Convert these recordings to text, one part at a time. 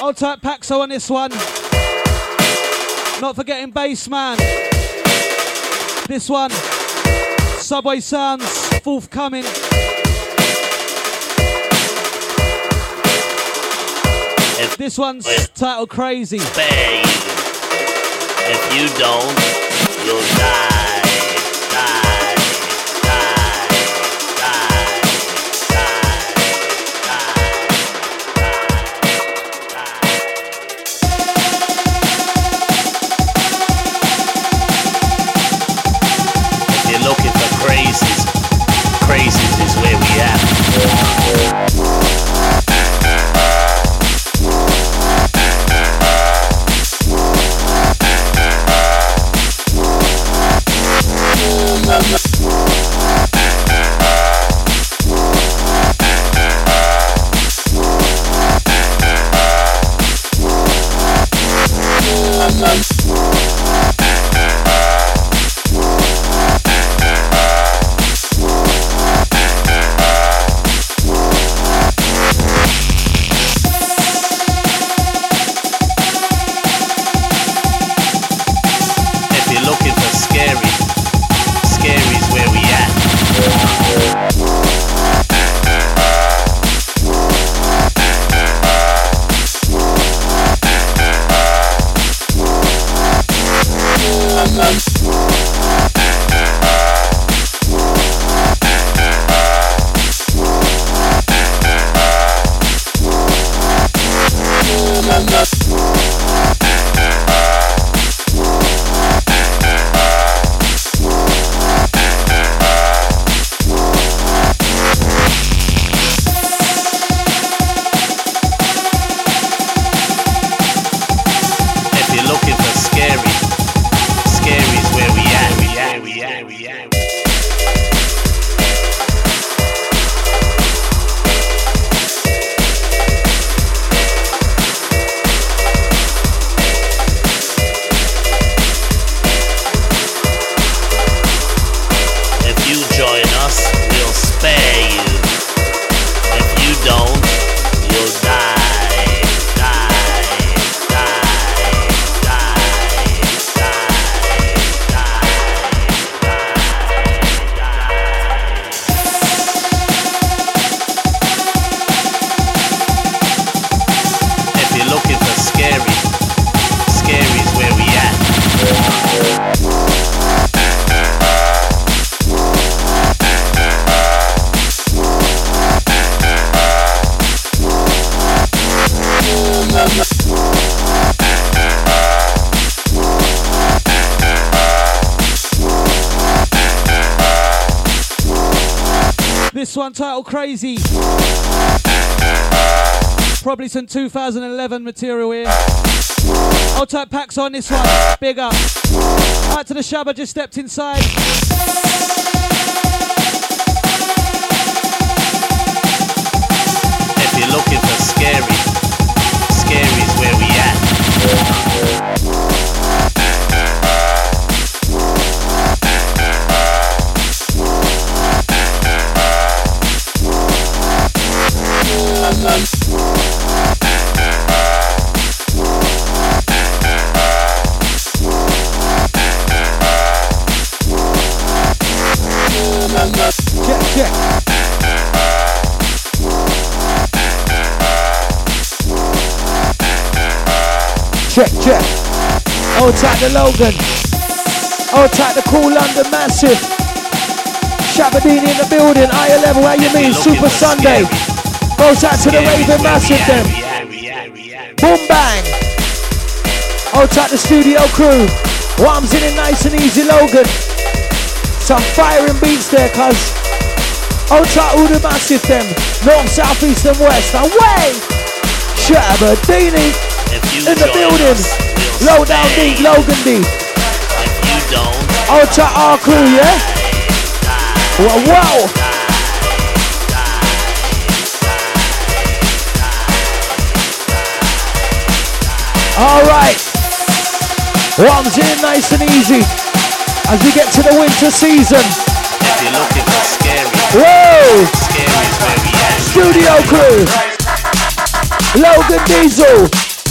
Old type Paxo on this one. Not forgetting Bassman. This one, Subway Sounds, forthcoming. This one's titled Crazy. Babe, if you don't, you'll die. Crazies is where we at. This one titled Crazy. Probably some 2011 material here. I'll type packs on this one. Big up. Out to the Shabba, just stepped inside. If you're looking for scary, scary's where we at. Check. Old tight the Logan. Old tight the Cool London Massive. Shabadini in the building. Higher level, how you mean? Super Sunday. Goes out to the Raven Massive then. Boom bang. Old tight the studio crew. Arms in it nice and easy, Logan. Some firing beats there, cuz. Old tight all the Massive them. North, south, east and west. Away. Shabadini. In the building, low down deep, Logan D. If you don't, Ultra R crew, yeah? Wow. Alright. Arms in nice and easy as we get to the winter season. If you're looking for scary, whoa! Scary's where we at. Studio crew. Logan Diesel.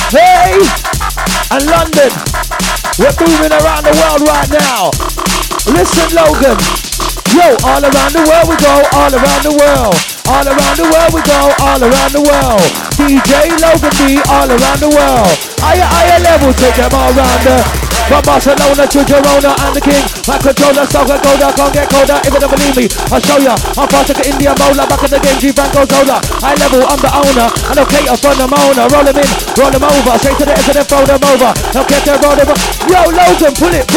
Hey! And London. We're moving around the world right now. Listen, Logan. Yo, all around the world we go, all around the world. All around the world we go, all around the world. DJ Logan D, all around the world. Higher level, take them all around the. From Barcelona to Girona and the king. My controller, so can go down, can't get colder. If you don't believe me, I'll show ya. I'm faster than India Mola. Back in the game, G Franco Zola. High level, I'm the owner. I don't cater from the Mona. Roll them in, roll them over. Straight to the edge and then throw them over. Don't get there, roll them over. Yo, Logan, pull it.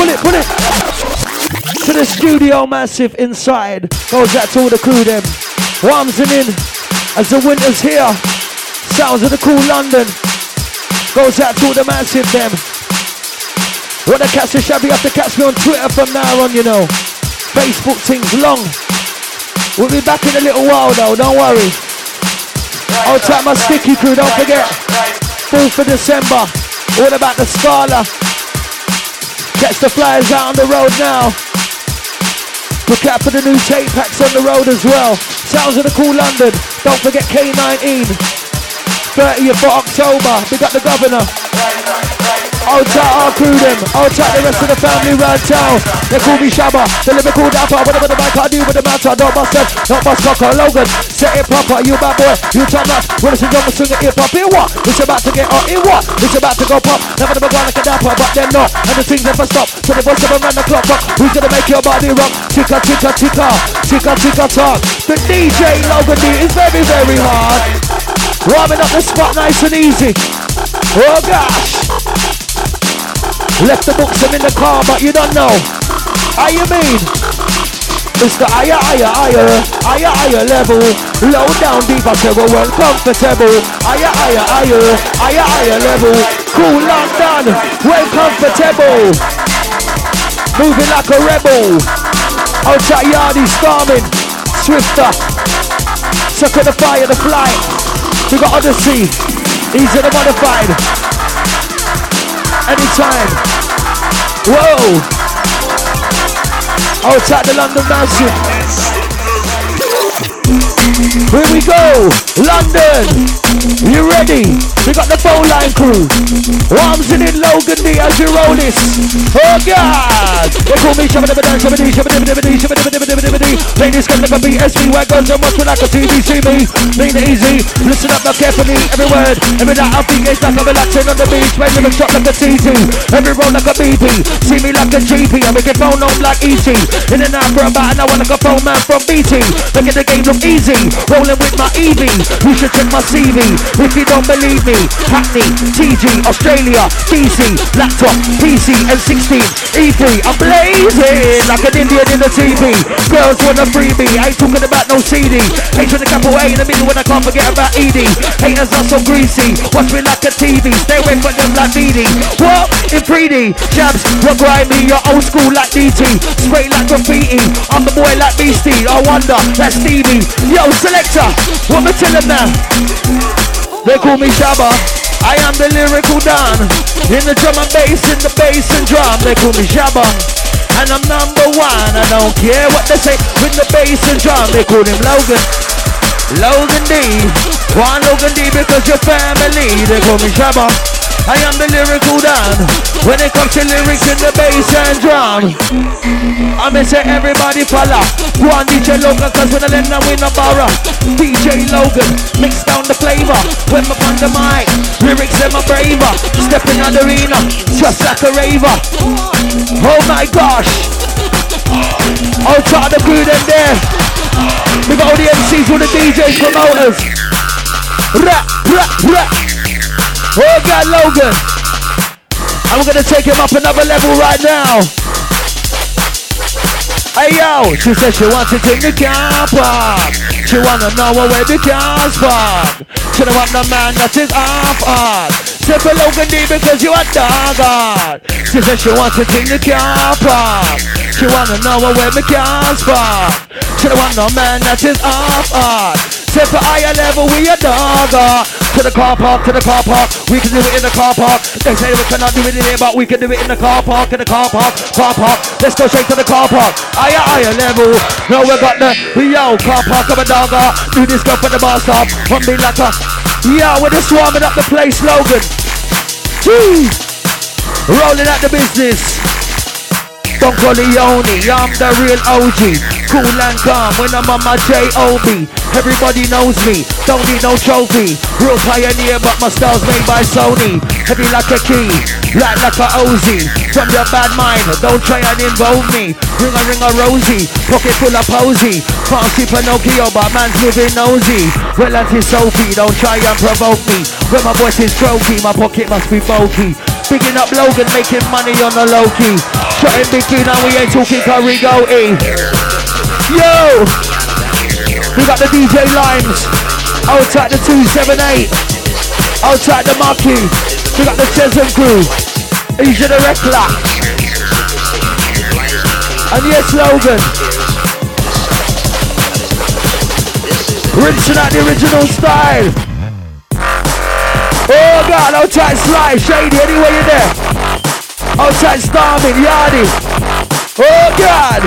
To the studio, massive inside. Goes out to all the crew, them. Warmsing in as the winter's here. Sounds of the cool London. Goes out to all the massive, them. Wanna catch the shabby, have to catch me on Twitter from now on, you know. Facebook things long. We'll be back in a little while though, don't worry. I'll tap my sticky crew, don't forget. 4th of December, all about the Scala. Catch the flyers out on the road now. Look out for the new tape packs on the road as well. Sounds of the cool London, don't forget K19. 30th of October, big up the governor. I'll tap our crew them, I'll tap the rest of the family round town. They call me Shabba, the lyrical dapper. Whatever the mic I do with the matter. Don't bust them, don't bust cocker. Logan, set it proper, you bad boy, you top notch. When it's a drummer swing it hip hop, in what? It's about to get hot, in what? It's about to go pop. Never the McGuire like a dapper, but they're not. And the things never stop, so they bust them around the clock. Who's gonna make your body rock? Ticka, ticka, ticka, ticka, ticka, talk. The DJ Logan D is very, very hard. Warming up the spot nice and easy. Oh gosh. Left the books in the car, but you don't know. How you mean? It's the higher level. Low down deep, I say we're well comfortable. Higher level. Cool London, well comfortable. Moving like a rebel. Outside Yardy storming. Swifter. Sucker the fire, the flight. We got Odyssey. These are the modified. Anytime. Whoa. Outside the London Massive. Here we go. London. You ready? We got the phone line crew. Warmsing in Logan D as you roll this. Oh God. They call me Shabba-Dabba-Dan, Shabba-Dee. Play this game like a BSB. Where goes so much like a TVC me. Mean it easy. Listen up now carefully. Every word. Every night I think it's like I'm relaxing on the beach. When you shot like a TT. Every roll like a BP. See me like a GP. I make it phone on like ET. In and out for about an hour like a phone man from BT. Making the game look easy. Rolling with my EV. You should check my CV. If you don't believe me, Hackney, TG, Australia, DC, laptop, PC, and 16, E3. I'm blazing like an Indian in the TV. Girls want a freebie, I ain't talking about no CD. H with the capital A in the middle when I can't forget about ED. Haters are so greasy, watch me like a TV. Stay away from them like BD. What? In 3D, jabs, you're grimy, you're old school like DT. Spray like graffiti, I'm the boy like Beastie. I wonder, that's Stevie. Yo, selector, what me tell them now? They call me Shabba, I am the lyrical Don. In the drum and bass, in the bass and drum. They call me Shabba, and I'm number one. I don't care what they say with the bass and drum. They call him Logan, Logan D. One Logan D because your family. They call me Shabba, I am the lyrical Don. When it comes to lyrics in the bass and drum, I'ma say everybody follow. Go on DJ Logan, cause when I let them win a borrow. DJ Logan, mix down the flavor. When I'm on the mic, lyrics them a braver. Stepping on the arena, just like a raver. Oh my gosh. I'll try the crew them there. We got all the MCs, all the DJs, promoters. Rap, rap, rap. Oh God, Logan. And we're gonna take him up another level right now. Hey yo, she said she wanted in the car park. She wanna know where the car's parked. She don't want the man that is half hard. Say for Logan D because you a dog hard. She said she wanted in the car park. She wanna know where the car's parked. She don't want no man that is half hard. Say for higher level we a dog hard. To the car park, we can do it in the car park. They say we cannot do it in here, but we can do it in the car park, car park. Let's go straight to the car park. Higher level. Now we got the yo car park of a dogger. Do this go for the bar stop. One be like a yo, we're just warming up the place, Logan. Gee. Rolling at the business. Don Corleone, I'm the real OG. Cool and calm when I'm on my J.O.B. Everybody knows me, don't need no trophy. Real pioneer, but my style's made by Sony. Heavy like a key, light like a Ozy. From your bad mind, don't try and involve me. Ring a rosy, pocket full of posy. Can't see Pinocchio, but man's living nosy. Well, anti-Sophie, don't try and provoke me. When my voice is croaky, my pocket must be bulky. Bigging up Logan, making money on the low-key. Shutting big food, now we ain't talking curry goatee. Yo! We got the DJ Limes. Outside the 278. Outside the Marquee. We got the Chesson crew. Asia the Rekla. And yes, Logan. Rinsing out the original style. Oh God, outside Sly, Shady, anywhere you're there. Outside Starman, Yardy. Oh God.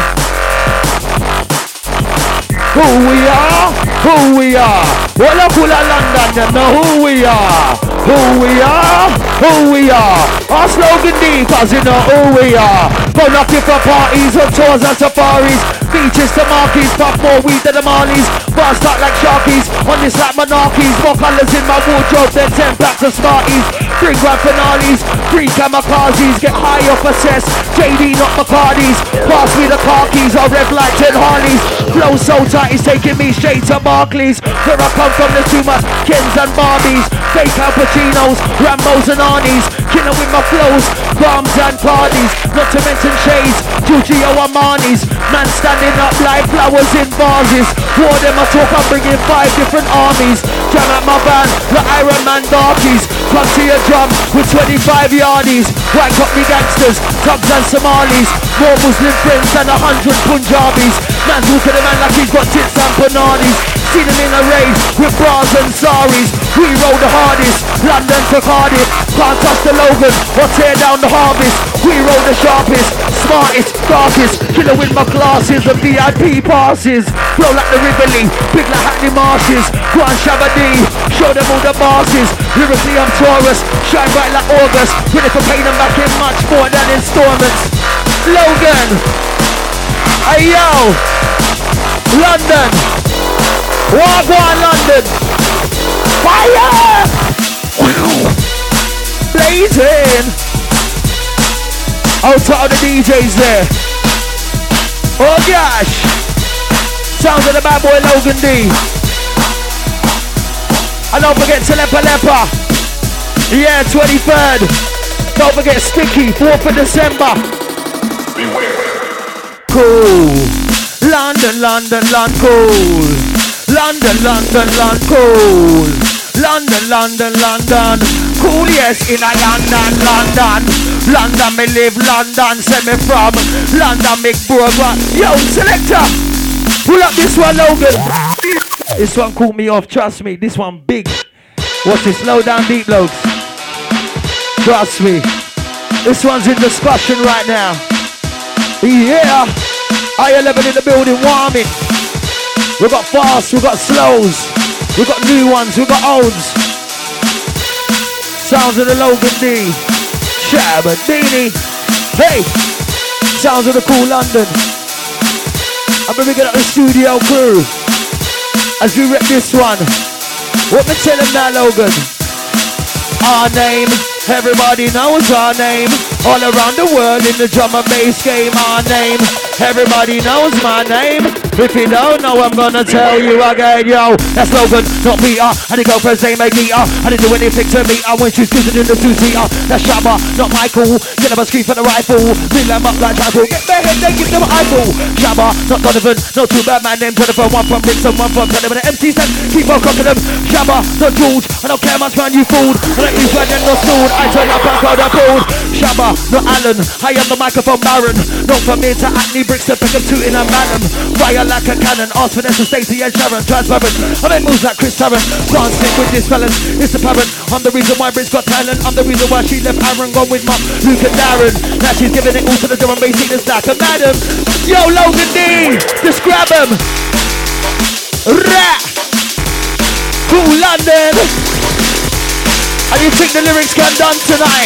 Who we are? Who we are? Well, look who London, them know who we are. Who we are? Who we are? Our slogan D, cause you know who we are. Go knocking for parties, on tours and safaris. Beaches to marquees, pop more weed than the Marlies. Bars start like sharkies, on this like monarchies. More colours in my wardrobe than 10 packs of Smarties. Bring grand finales, free kamikazes. Get high off a cess, JD not Macardis. Pass me the car keys, I rev like 10 Harleys. Flow so tight, it's taking me straight to Barclays. Where I come from, there's too much Kens and Barbies. Fake Al Pacinos, Rambos and Arnies. Killing with my flows, bombs and parties. Not to mention shades, Giorgio Armani's. Man standing up like flowers in vases. War them I talk, I'm bringing 5 different armies. Jam at my van, the Iron Man darkies. Come to your drum with 25 yardies. White Cockney gangsters, Tugs and Somalis. More Muslim friends than 100 Punjabis. Man's looking at the man like he's got tits and bananas. See them in a raid with bras and saris. We roll the hardest, London to Cardiff. Can't touch the Logan or tear down the harvest. We roll the sharpest, smartest, darkest. Killer with my classes and VIP passes. Flow like the Rivoli, big like Hackney Marshes. Go on Shabadee, show them all the masses. Lyrically I'm Taurus, shine bright like August. Ready for paying them back in much more than installments. Logan, hey yo, London, Wagwan London, fire, blazing. Out to all the DJs there. Oh gosh, sounds of the bad boy Logan D. And don't forget Lepa Lepa. Yeah, 23rd. Don't forget Sticky, 4th of December. Beware. Cool. London, London, London, cool. London, London, London, cool. London, London, London, cool. Yes, in a London, London. London, me live London, send me from London, big brother. Yo, selector, pull up this one, Logan. This one caught me off, trust me. This one big. Watch this, slow down deep, loads. Trust me. This one's in discussion right now. Yeah. I-11 in the building, warming. We got fast, we got slows. We got new ones, we got olds. Sounds of the Logan D. Shabadini. Hey. Sounds of the cool London. I'm gonna get up the studio crew. As we rep this one. What me tell him now, Logan? Our name, everybody knows our name. All around the world in the drum and bass game, our name. Everybody knows my name. If you don't know, I'm gonna tell you again, yo. That's Logan, not Peter. I didn't go for a same guitar. I didn't do anything to me. I went to cruising in the 2-seater. That's Shabba, not Michael. Get up a scream for the rifle. Bring them up like tribal. Get their head, they give them eyeball. Shabba, not Donovan. Not too bad, man. Them Donovan. One from Brixton, one from Donovan. The MC said, keep on cocking them. Shabba, not George. I don't care much, man. You fooled. I don't use red and no sword. I turn up and crowd appalled. Shabba, not Alan. I am the microphone baron. Not from here to Acne, Brixton, pick up 2 in a madam. Fire like a cannon. Ask for Nessa, Stacey and Sharon. Transparent. I make moves like Chris Tarrant. Can't stick with this felon. It's apparent. I'm the reason why Brit's got talent. I'm the reason why she left Aaron gone with Mark, Luke and Darren. Now she's giving it all to the drum and bass singers like a madam. Yo, Logan D. Just grab him. Rah. Cool London. And you think the lyrics can done tonight?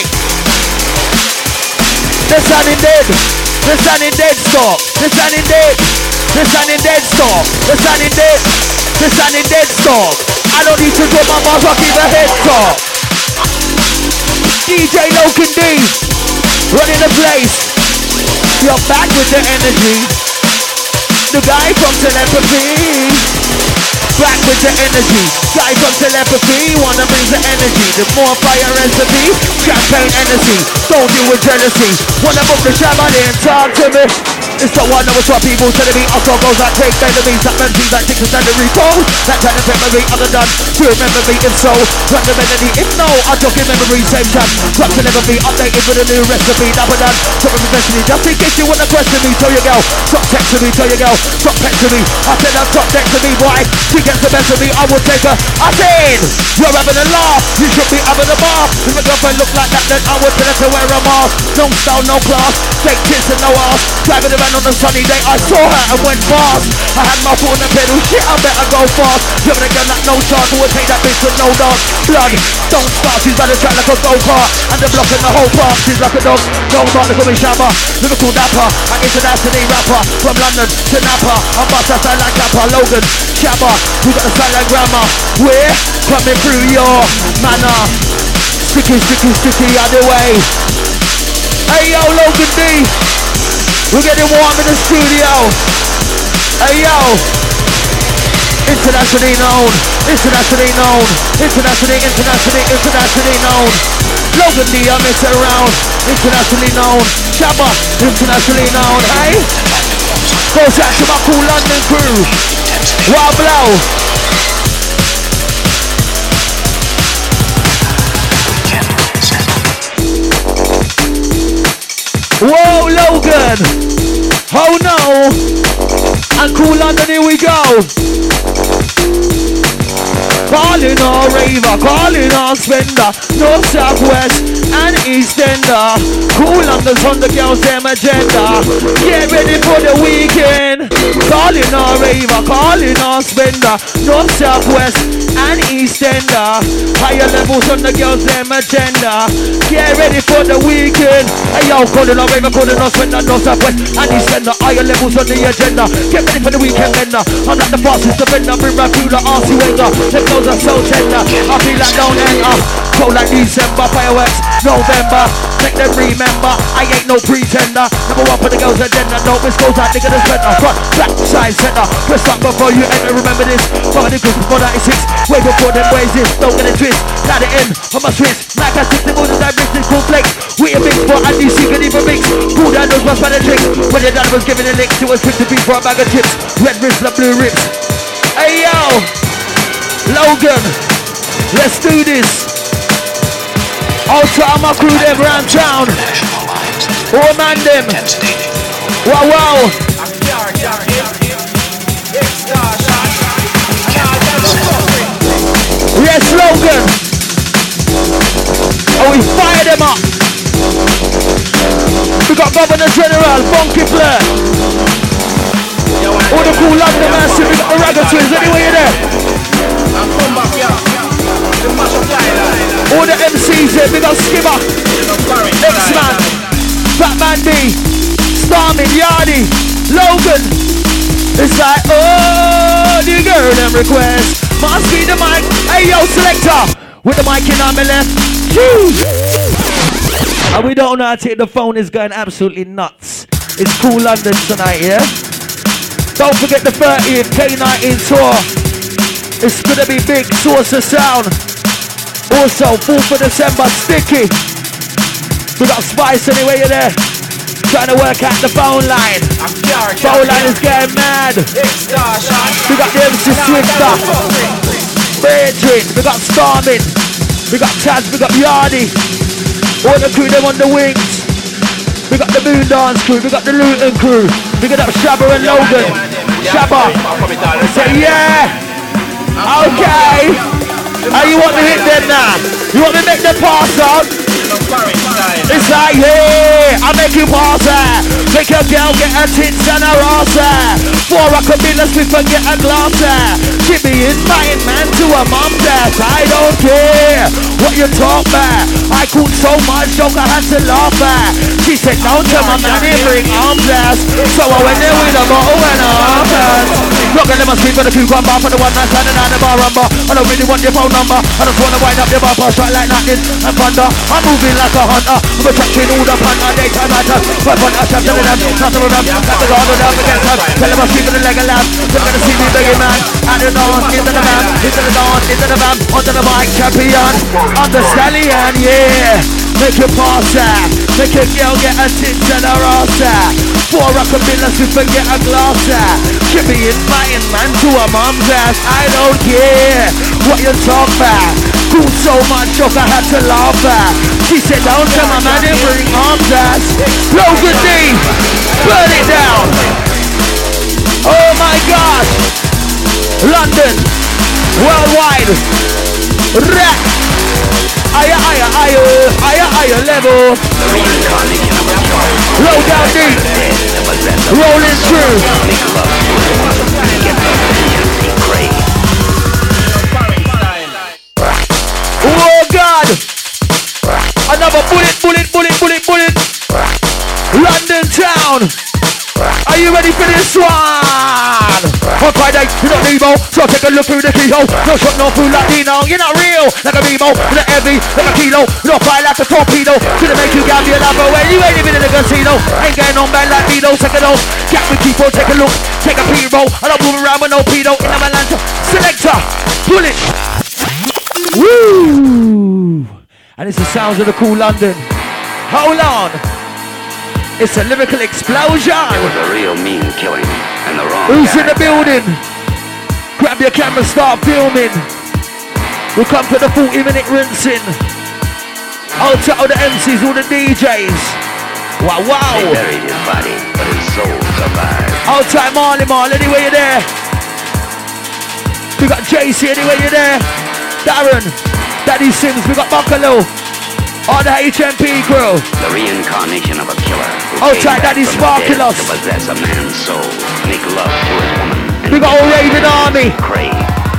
They're sounding dead. They're sounding dead, stop. They're sounding dead. They're sounding dead, stop. They're sounding dead. They're sounding dead, stop. I don't need to do my mouth, I'll keep a head top. DJ Logan D, running the place. You're back with the energy. The guy from Telepathy, back with the energy. Guy from Telepathy, wanna bring the energy. The more fire recipe, champagne energy. Don't deal with jealousy. Wanna book the Shabbat talk to me. It's the one that was what people telling me. I saw goals that take enemies, that memories, that takes and the recall. That kind of memory other than to remember me if so. Run the melody, if no, I talk in memory, same time. Got to never be updated with a new recipe. Never done, stop it professionally. Just in case you wanna question me, tell your girl. Stop texting me, tell your girl. Stop texting me. I said I'm stop texting me, boy. She gets the best of me, I will take her. I said, you're having a laugh. You should be having a bar. If a girlfriend look like that, then I would tell her to wear a mask. No style, no class. Fake tits and no ass. Driving around on a sunny day, I saw her and went fast. I had my foot on the pedal, shit, I better go fast. You're a girl like no chance, who would take that bitch with no dance. Blood, don't start, she's by the track like a go-kart. And the block in the whole park, she's like a dog. Don't bark, look at me shabba. Lyrical dapper, an international rapper. From London to Napa, I'm bust that sound like Kappa. Logan, Shabba, we got the sound like grammar. We're coming through your manner. Sticky, sticky, sticky, out the way. Hey yo, Logan D, we're getting warm in the studio. Hey yo, internationally known, internationally known, internationally known. Logan D, I miss it around, internationally known. Shabba, internationally known. Hey, goes out to my cool London crew. Wow, blow. Whoa, Logan! Oh no! And cool London, here we go! Calling all raver, calling all spender, North, Southwest and East Ender. Cool London's on the girls' them agenda. Get ready for the weekend. Calling all raver, calling all spender, North, Southwest and East Ender. Higher levels on the girls' them agenda. Get ready for the weekend. Hey yo, calling all raver, calling all spender, North, Southwest and East Ender. Higher levels on the agenda. Get ready for the weekend, bender. I'm like the fastest defender, bring right through the RC Wenger. Them girls are so tender. I feel like don't enter. Cold like December, fireworks, November. Make them remember, I ain't no pretender. Number one for the girls' agenda. No, this goes out, nigga, the spender. Front, back, side, center. Press up before you enter, remember this. From the group before 96. Way before them ways this, don't get a twist. Light it in, on my twist. Like I stick the moon and I mix this cool flakes. We a mix for and DC can even mix. Cool down those my Spanish tricks. When your dad was giving the licks, it was quick to be for a bag of chips. Red wrist, the blue rips. Hey yo, Logan, let's do this. All time my crew them round town. Oh man them. Wow wow. Yes, Logan. Oh, we fire them up. We got Governor General, Funky Flair. All the cool London massive, we got the Ragga Twins, anyway you're there. All the MCs here, we got Skimmer, X-Man, Batman B, Starmin, Yardi, Logan. It's like, oh, the girl them request. Must be the mic. Hey yo, selector, with the mic in on my left. And we don't know how to take the phone, is going absolutely nuts. It's cool London tonight, yeah? Don't forget the 30th K19 tour. It's gonna be big, Source of Sound. Also, 4th of December, Sticky. We got Spice anyway, you're there. Trying to work out the phone line. Phone line is getting mad. We got the MC Swifter. Beatrice, we got Starmin. We got Taz, we got Yardi. All the crew, them on the wings. We got the Moon Dance crew, we got the Luton crew. We got Shabba and Logan. Shabba. Say yeah. Okay. How you want me hit them now? You want me to make them pass out? It's like, yeah, I make you pass out. Make a girl get her tits and her ass there. 4 rockabillas we forget a glass there. She be inviting man to her mum's ass. I don't care what you talk about. I caught so much joke I had to laugh at. She said don't tell my man he bring arms ass. So I went there with a bottle and a arm ass. Look at them a sleep for the cucumber for the one night standing on the bar rumble. I don't really want your phone number. I just wanna wind up your bar pass right like lightning and thunder. I'm moving like a hunter. I'm attracting all the punter. Daytime nighter. But fun I'm telling them. Nothing with them. Got the guard with them against them. Tell them I'm sleeping the leg of lamb. They're gonna see me begging man. Out the dawn, into the van, into the dawn, into the van. Onto the mic, champion. I'm the stallion, yeah. Make it pass that. Make a girl get her tits and her ass that. 4 rockabillas we forget a glass that. She be inviting man to her mum's ass. I don't care what you talk about. Cool so much joke I had to laugh at. She said don't tell my man to bring arms ass. Logan D, burn it down. Oh my gosh. London, worldwide. Rap. Higher level. Low down deep. Rolling through. Oh God. Another bullet. London town. Are you ready for this one? On Friday, you don't need more, so take a look through the keyhole. No shot, no food like Dino. You're not real, like a Remo. You're not heavy, like a kilo. You don't fight like a torpedo. Gonna make you gamble your love away. You ain't even in a casino. Ain't getting on bad like Vito. Second off, gap with people, take a look. Take a P-roll. I don't move around with no pedo. In the Malanta, selector, pull it. Woo! And it's the sounds of the cool London. Hold on. It's a lyrical explosion. It was a real mean killing and the wrong Who's guy in the building? Grab your camera, start filming. We'll come for the 40-minute rinsing. I'll tell the MCs, all the DJs. Wow. They buried his body, but his soul survived. I'll tell Marley, anyway you're there. We got JC, anyway you're there. Darren, Daddy Sims, we got Buccalo. All the HMP crew. The reincarnation of a killer. Oh, try Daddy Sparkulos. To possess a man's soul, make love to his woman. We got all Raven Army. Cray.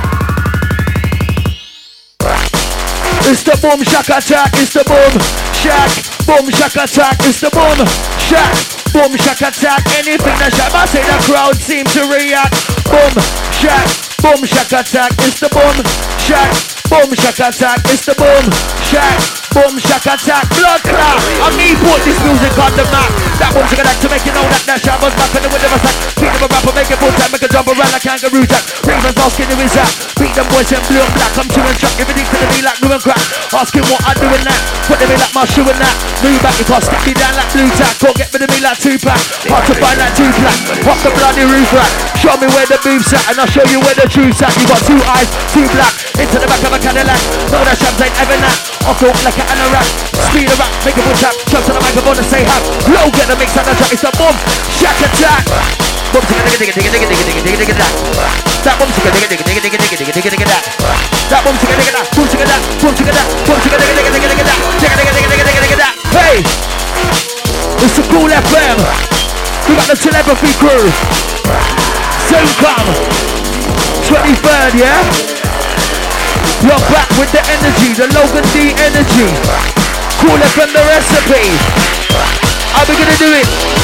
It's the boom shack attack. It's the boom shack. Boom shack attack. It's the boom shack. Boom shack attack. Anything that shack, I say the crowd seem to react. Boom shack. Boom shack attack. It's the boom shack. Boom shack attack. It's the boom shack. Boom shack attack. Blood clot. I me put this music on the map. That boom shack attack to make you know that that shot was back in the window of a sack. Beat them a rapper, make it full time, make a jump around like kangaroo jack. Ravens asking who is that. Beat them boys in blue and black. I'm chewing track. Everything to me like blue and crack. Asking what I do in that. Put them in like my shoe and that. Move back, you can't stick me down like blue tack. Can't get rid of me like Tupac. Hard to find that Tupac. Pop the bloody roof rack. Show me where the boob's at and I'll show you where the truth's at. You got 2 eyes, 2 black. Into the back of a Cadillac. No, that shabs ain't ever that. I feel like an anorak. Speed a rap, make a bull tap. Jump to the microphone and say hi. Low get the mix on the track. It's a boom shack attack. Boom digga digga digga digga digga digga digga digga that. That boom digga digga digga digga digga digga digga digga that. That boom digga digga that. Boom digga that. Boom digga that. Boom digga digga digga digga digga that. Digga digga digga digga digga digga that. Hey, it's the Cool FM. We got the celebrity crew. Soon come 23rd, yeah. You're back with the energy, the Logan D energy. Cool FM the recipe. How we gonna do it?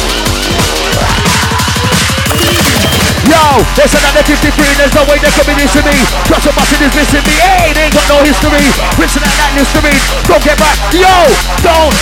Yo, there's another 53, there's no way they can be missing me. Trust a bustin' is missing me, hey, they ain't got no history. Rinsing out that Listerine, don't get back. Yo, don't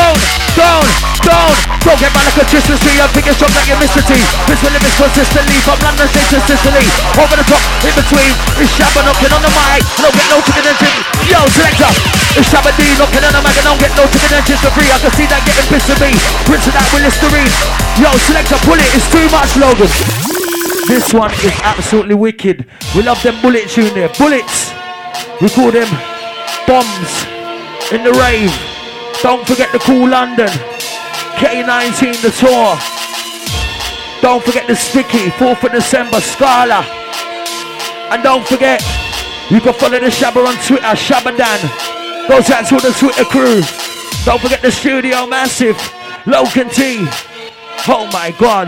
get back like a Christmas tree. I'm thinking strong like your Mr. T. This will live consistently from London State to Sicily. Over the top, in between, it's Shabba knocking on the mic. I don't get no chicken and chips. Yo, selector, it's Shabba D knocking on the mic. I don't get no chicken and chips for free. I can see that getting pissed at me. Rinsing out with Listerine. Yo, selector, pull it, it's too much, Logan. This one is absolutely wicked. We love them bullet tune there. Bullets. We call them bombs in the rave. Don't forget the Cool London. K19 the tour. Don't forget the Sticky. 4th of December, Scala. And don't forget, you can follow the Shabba on Twitter, Shabbadan. Goes out to the Twitter crew. Don't forget the studio massive. Logan T. Oh my God.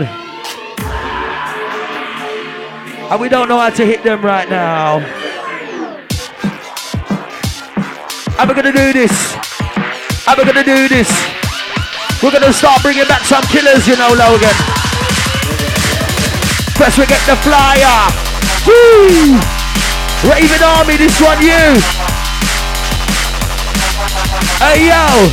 And we don't know how to hit them right now. How we gonna do this? How we gonna do this? We're gonna start bringing back some killers, you know, Logan. First we get the flyer. Woo! Raven Army, this one you. Hey yo.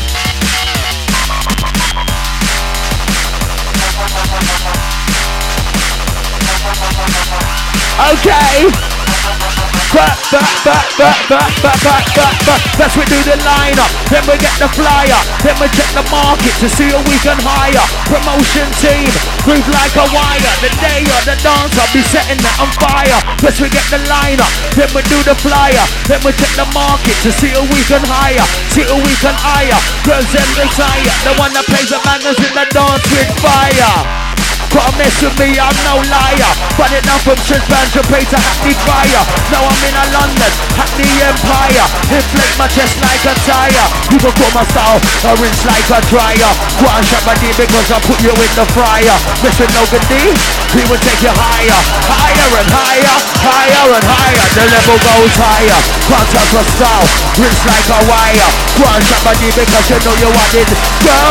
Okay. First we do the lineup, then we get the flyer, then we check the market to see who we can hire. Promotion team, groove like a wire. The day of the dance, I'll be setting that on fire. First we get the lineup, then we do the flyer, then we check the market to see who we can hire, see who we can hire. Girls them desire, the one that plays the bangers in the dance with fire. Can't mess with me, I'm no liar. But it now from Tristan Japay to Hackney Fire. Now I'm in a London, Hackney Empire. Inflate my chest like a tire. You can call my style, a rinse like a dryer. Go and shut my D because I put you in the fryer. Mr. Logan D, he will take you higher. Higher and higher, higher and higher. The level goes higher. Can't touch my style, rinse like a wire. Go and shut my D because you know you want it.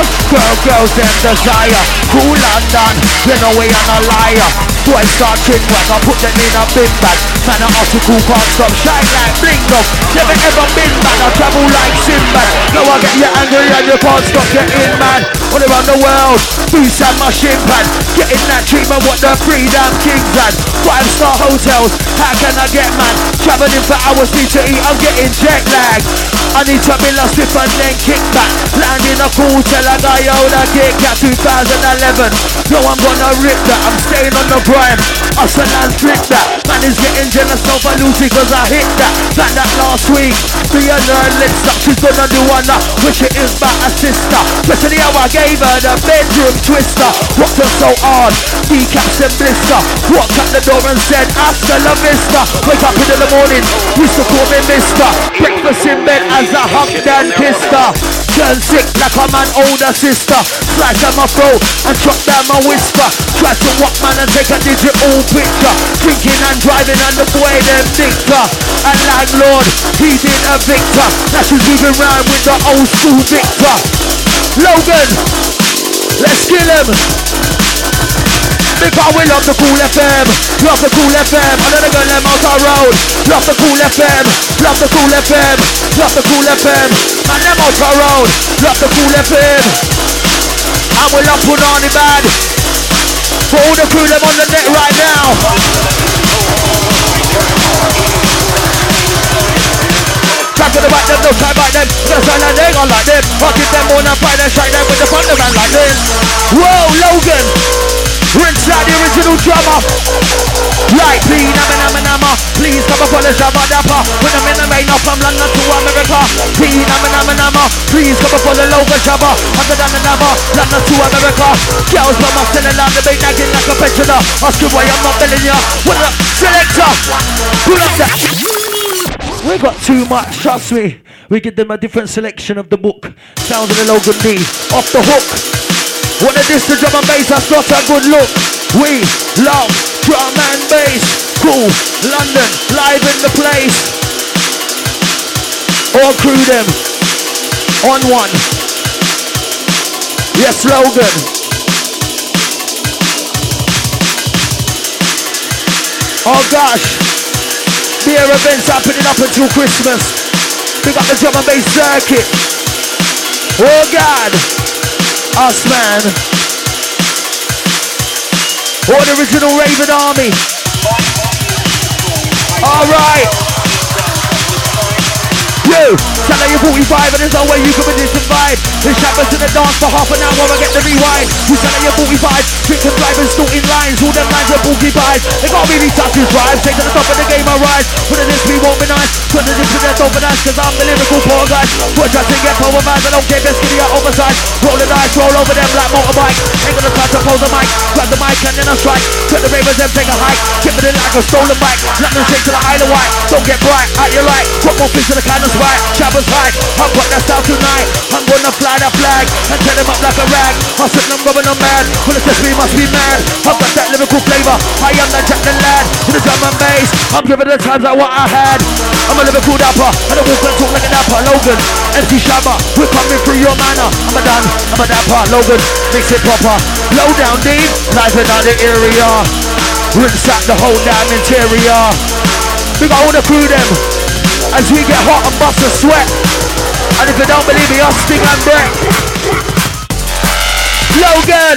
Girls, them desire. Cool London. You know we are a liar. Boy start trick work, I put them in a bin bag. Man, an article can't stop, shine like bling dong. Never ever been bad, I travel like Sinbad. Now I get you angry and you can't stop getting mad. All around the world, boots and my shin pad. Getting that treatment what the freedom kings had. 5-star hotels, how can I get mad? Traveling for hours, need to eat, I'm getting jet lag. I need to be lost if and then kick back. Land in a cool tell a guy out a kick at 2011. No, I'm gonna rip that, I'm staying on the grind. Hustle and flip that. Man is getting jealous over Lucy cause I hit that. Like that last week. Be a learn lips up, she's gonna do one that. Wish it is about a sister. Especially how I gave her the bedroom twister. Walked her so hard, kneecaps and blister. Walked out the door and said hasta la vista. Wake up in the morning, used to call me mister. Breakfast in bed as a hugged and kissed her. Turn sick like I'm an older sister. Slice at my throat and chop down my whisper. Try to walk man and take a digital picture. Drinking and driving and the boy them dictator. And landlord, he did a victor. Now she's moving round with the old school Victor. Logan, let's kill him. Because we love the Cool FM, love the Cool FM. Under the gun, them out our road. Love the Cool FM, love the Cool FM, love the Cool FM. And them out our road. Love the Cool FM. And we love Punani Bad. For all the crew them on the net right now. Try to the back them, no try back them. Just like that, they gon' like them. I'll give them more than fight and strike them with the front of the man like this. Whoa, Logan. Rinse like the original drummer. Like P, nama. Please come up on the shabba dapper. When I'm in the rain off from London to America. P, nama. Please come up on the Logan shabba. Under the nama, London to America. Girls from my selling out the bait nagging like a pensioner. Ask you why I'm not belling ya. What up, selector? Pull up that. We got too much, trust me. We give them a different selection of the book. Sounds of the Logan D. Off the hook. What a diss to drum and bass, that's not a good look. We love drum and bass. Cool, London, live in the place. All crew them, on one. Yes, Logan. Oh gosh, beer events happening up until Christmas. We got the drum and bass circuit. Oh God. Us man. All the original Raven Army. Alright. You, tell her you're 45 and there's no way you can participate. This happens to the dance for half an hour, I get the rewind. You tell her you're 45, drink and drive and snorting lines. All them lines are porcupines. They can't really touch his drive. Take to the top of the game, I rise. Put it this, we won't be nice. Put it this, that's overnice, cause I'm the lyrical poor guy. Put your thing, get power man, I don't care, best skinny out oversized. Roll the dice, roll over them like motorbike. Ain't gonna try to pose the mic. Grab the mic and then I strike. Cut the ravers and take a hike. Give it in like a stolen bike. London straight to the Isle of Wight. Don't get bright, out your light. Put more fish to the canvas right. Shabbos high, I've got that style tonight. I'm gonna fly that flag and turn them up like a rag. Hustle them going on mad. Well, it's just me, must be mad. I've got that lyrical flavor. I am that Jack the lad. To the drum and bass, I'm giving the times like what I had. I'm a lyrical dapper. I don't walk and talk like a dapper. Logan, MC Shabba, we're coming through your manner. I'm a dapper. Logan, mix it proper. Low down deep, live in the area. Rinse out the whole damn interior. We got all the crew them as we get hot and bust a sweat. And if you don't believe me, I'll sting and break. Logan.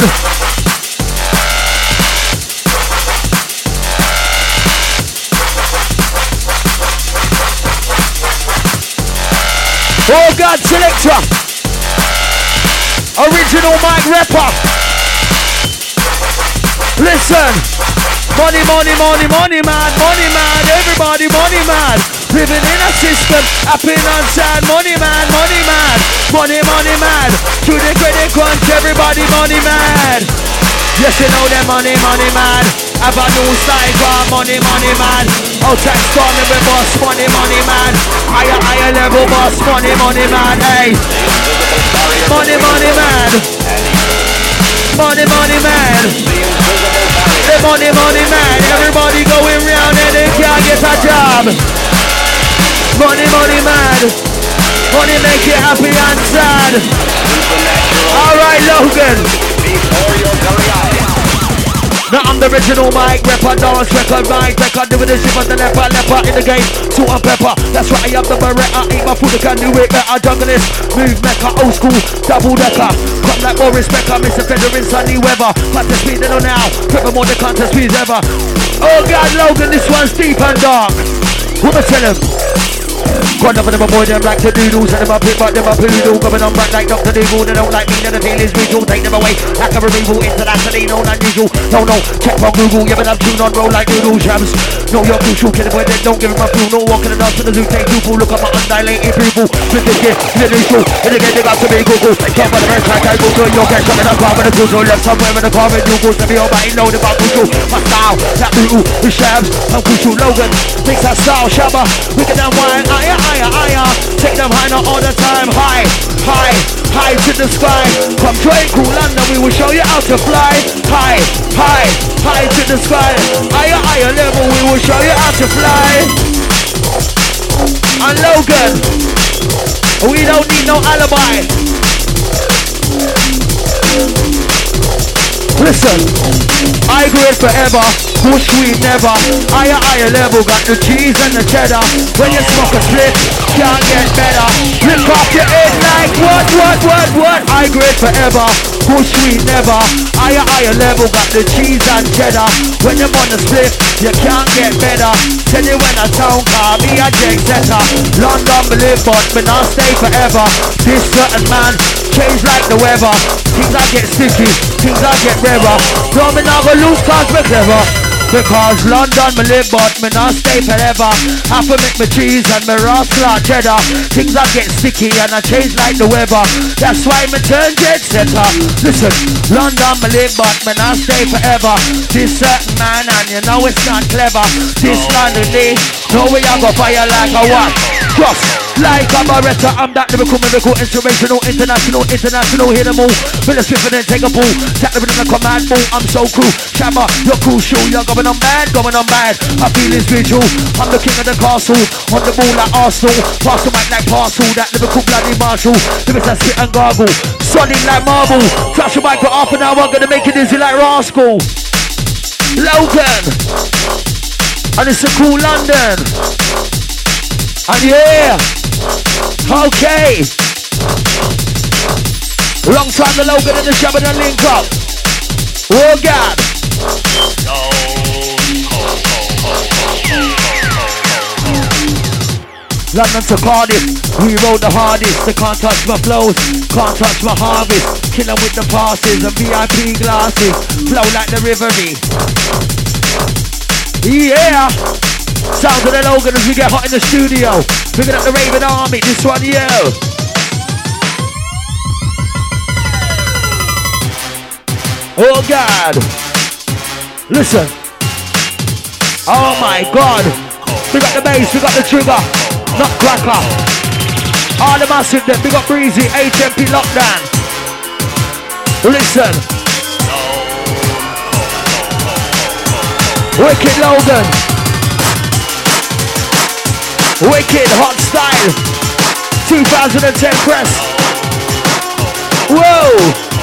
Oh God, selector. Original mic rapper. Listen. Money, money, money, money man, everybody money man. Living in a system, happy and sad, money man, money man. Money, money man, to the credit crunch, everybody money man. Yes, you know them money, money man. Have a new style for money, money man. Outside storming with boss, money, money man. Higher, higher level boss, money, money man, hey. Money, money man. Money, money man. The money, money man. Everybody going round and they can't get a job. Money, money man. Money make you happy and sad. Alright, Logan. Now I'm the original mic rapper, dance record, mic record, doing the shit on the leper in the game, salt and pepper. That's right, I am the Beretta, eat my food, I can do it better. Junglist, move mecca, old school, double decker. Come like Boris Becker, Mr. Federer in sunny weather. Cut the speed on now, pepper more the contest speed ever. Oh God, Logan, this one's deep and dark. What am I tell him? Gone up for them boy, them like the doodles. And them a pick, but them a poodle. Coming on back like Dr. Doodle. They don't like me, then the feelings visual. Take them away like a removal. Internationally known unusual. No, check on Google. Yeah, but I'm tuned on roll like noodle shams. No, you're crucial. Kill the boy, then don't give him a feel. No walking the dance to the zoo. Take pupil. Look at my undilated pupil. With this gear, in the neutral. In the game, they got to be Google. Come on the red track, I go to your get coming up. Car with the crucial. Left somewhere in the car with you. Go to be almighty. Loaded about crucial. My style, that brutal. With shams, I'm crucial. Logan, mix that style. Shabba, wicked and wine. Higher. Take them high, not all the time. High to the sky. Come join Cool London, we will show you how to fly. High to the sky. Higher level, we will show you how to fly. And Logan, we don't need no alibi. Listen, I grade forever, push weed never. Higher level, got the cheese and the cheddar. When you smoke a split, can't get better. Rip off your head like what? I grade forever, push weed never. Higher level, got the cheese and cheddar. When you're on the split, you can't get better. Tell you when a town call me a Jake setter. London me live but me not stay forever. This certain man, change like the weather. Things I get sticky, things I get rarer. No, me not go lose cause me clever. Because London me live but me not stay forever. Have to make me cheese and me rascal and cheddar. Things I get sticky and I change like the weather. That's why me turn jet setter. Listen, London me live but me not stay forever. This certain man and you know it's not clever. This London day, no way I go fire like a what? Just like a Beretta, I'm that lyrical, inspirational, international, hit them all. Fill a swift and then take a ball. Tap the rhythm like a mad bull, I'm so cool. Shabba, you're crucial, you're going on bad. I feel it's visual, I'm the king of the castle. On the ball like Arsenal, pass the mic like parcel. That lyrical bloody marshal, lyrics that sit and gargle. Solid like marble, flash your mic for half an hour, gonna make it easy like Rascal. Logan, and it's a Cool London. And yeah, okay. Long time the Logan and the Shabba and link up. Oh God. London to Cardiff, we rode the hardest. They can't touch my flows, can't touch my harvest. Killer with the passes and VIP glasses. Flow like the Rivery. Yeah. Sounds of the Logan as we get hot in the studio. Picking up the Raven Army, this one, yo. Oh God. Listen. Oh my God. We got the bass, we got the trigger. Nutcracker. All the massive, then big up Breezy, HMP Lockdown. Listen. Wicked Logan. Wicked Hot Style. 2010 press. Whoa.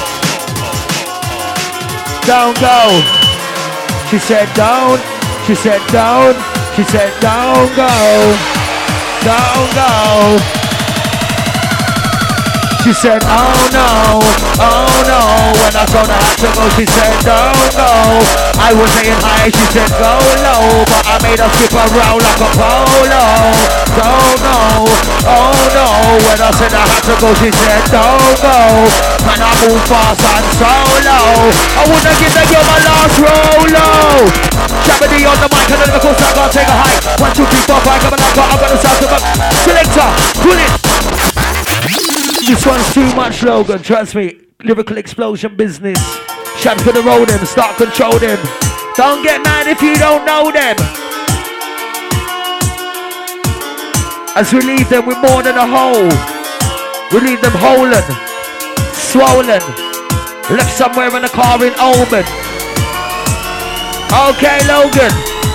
Don't go. She said don't. She said don't. She said don't go. Don't go. She said, oh no, when I told her I had to go, she said, don't go. I was saying high, she said, go low, but I made her skip around like a polo. Don't know, oh no, when I said I had to go, she said, don't go. And I move fast and solo. I wouldn't give the girl my last rolo. Shabba-D on the mic, and then of course I gotta take a hike. 1, 2, 3, 4, 5, come on, I got the sound to my selector, pull it. This one's too much, Logan, trust me. Lyrical explosion business. Shout for the road them, start control them. Don't get mad if you don't know them. As we leave them with more than a hole. We leave them holen, swollen, left somewhere in a car in Oldham. Okay, Logan.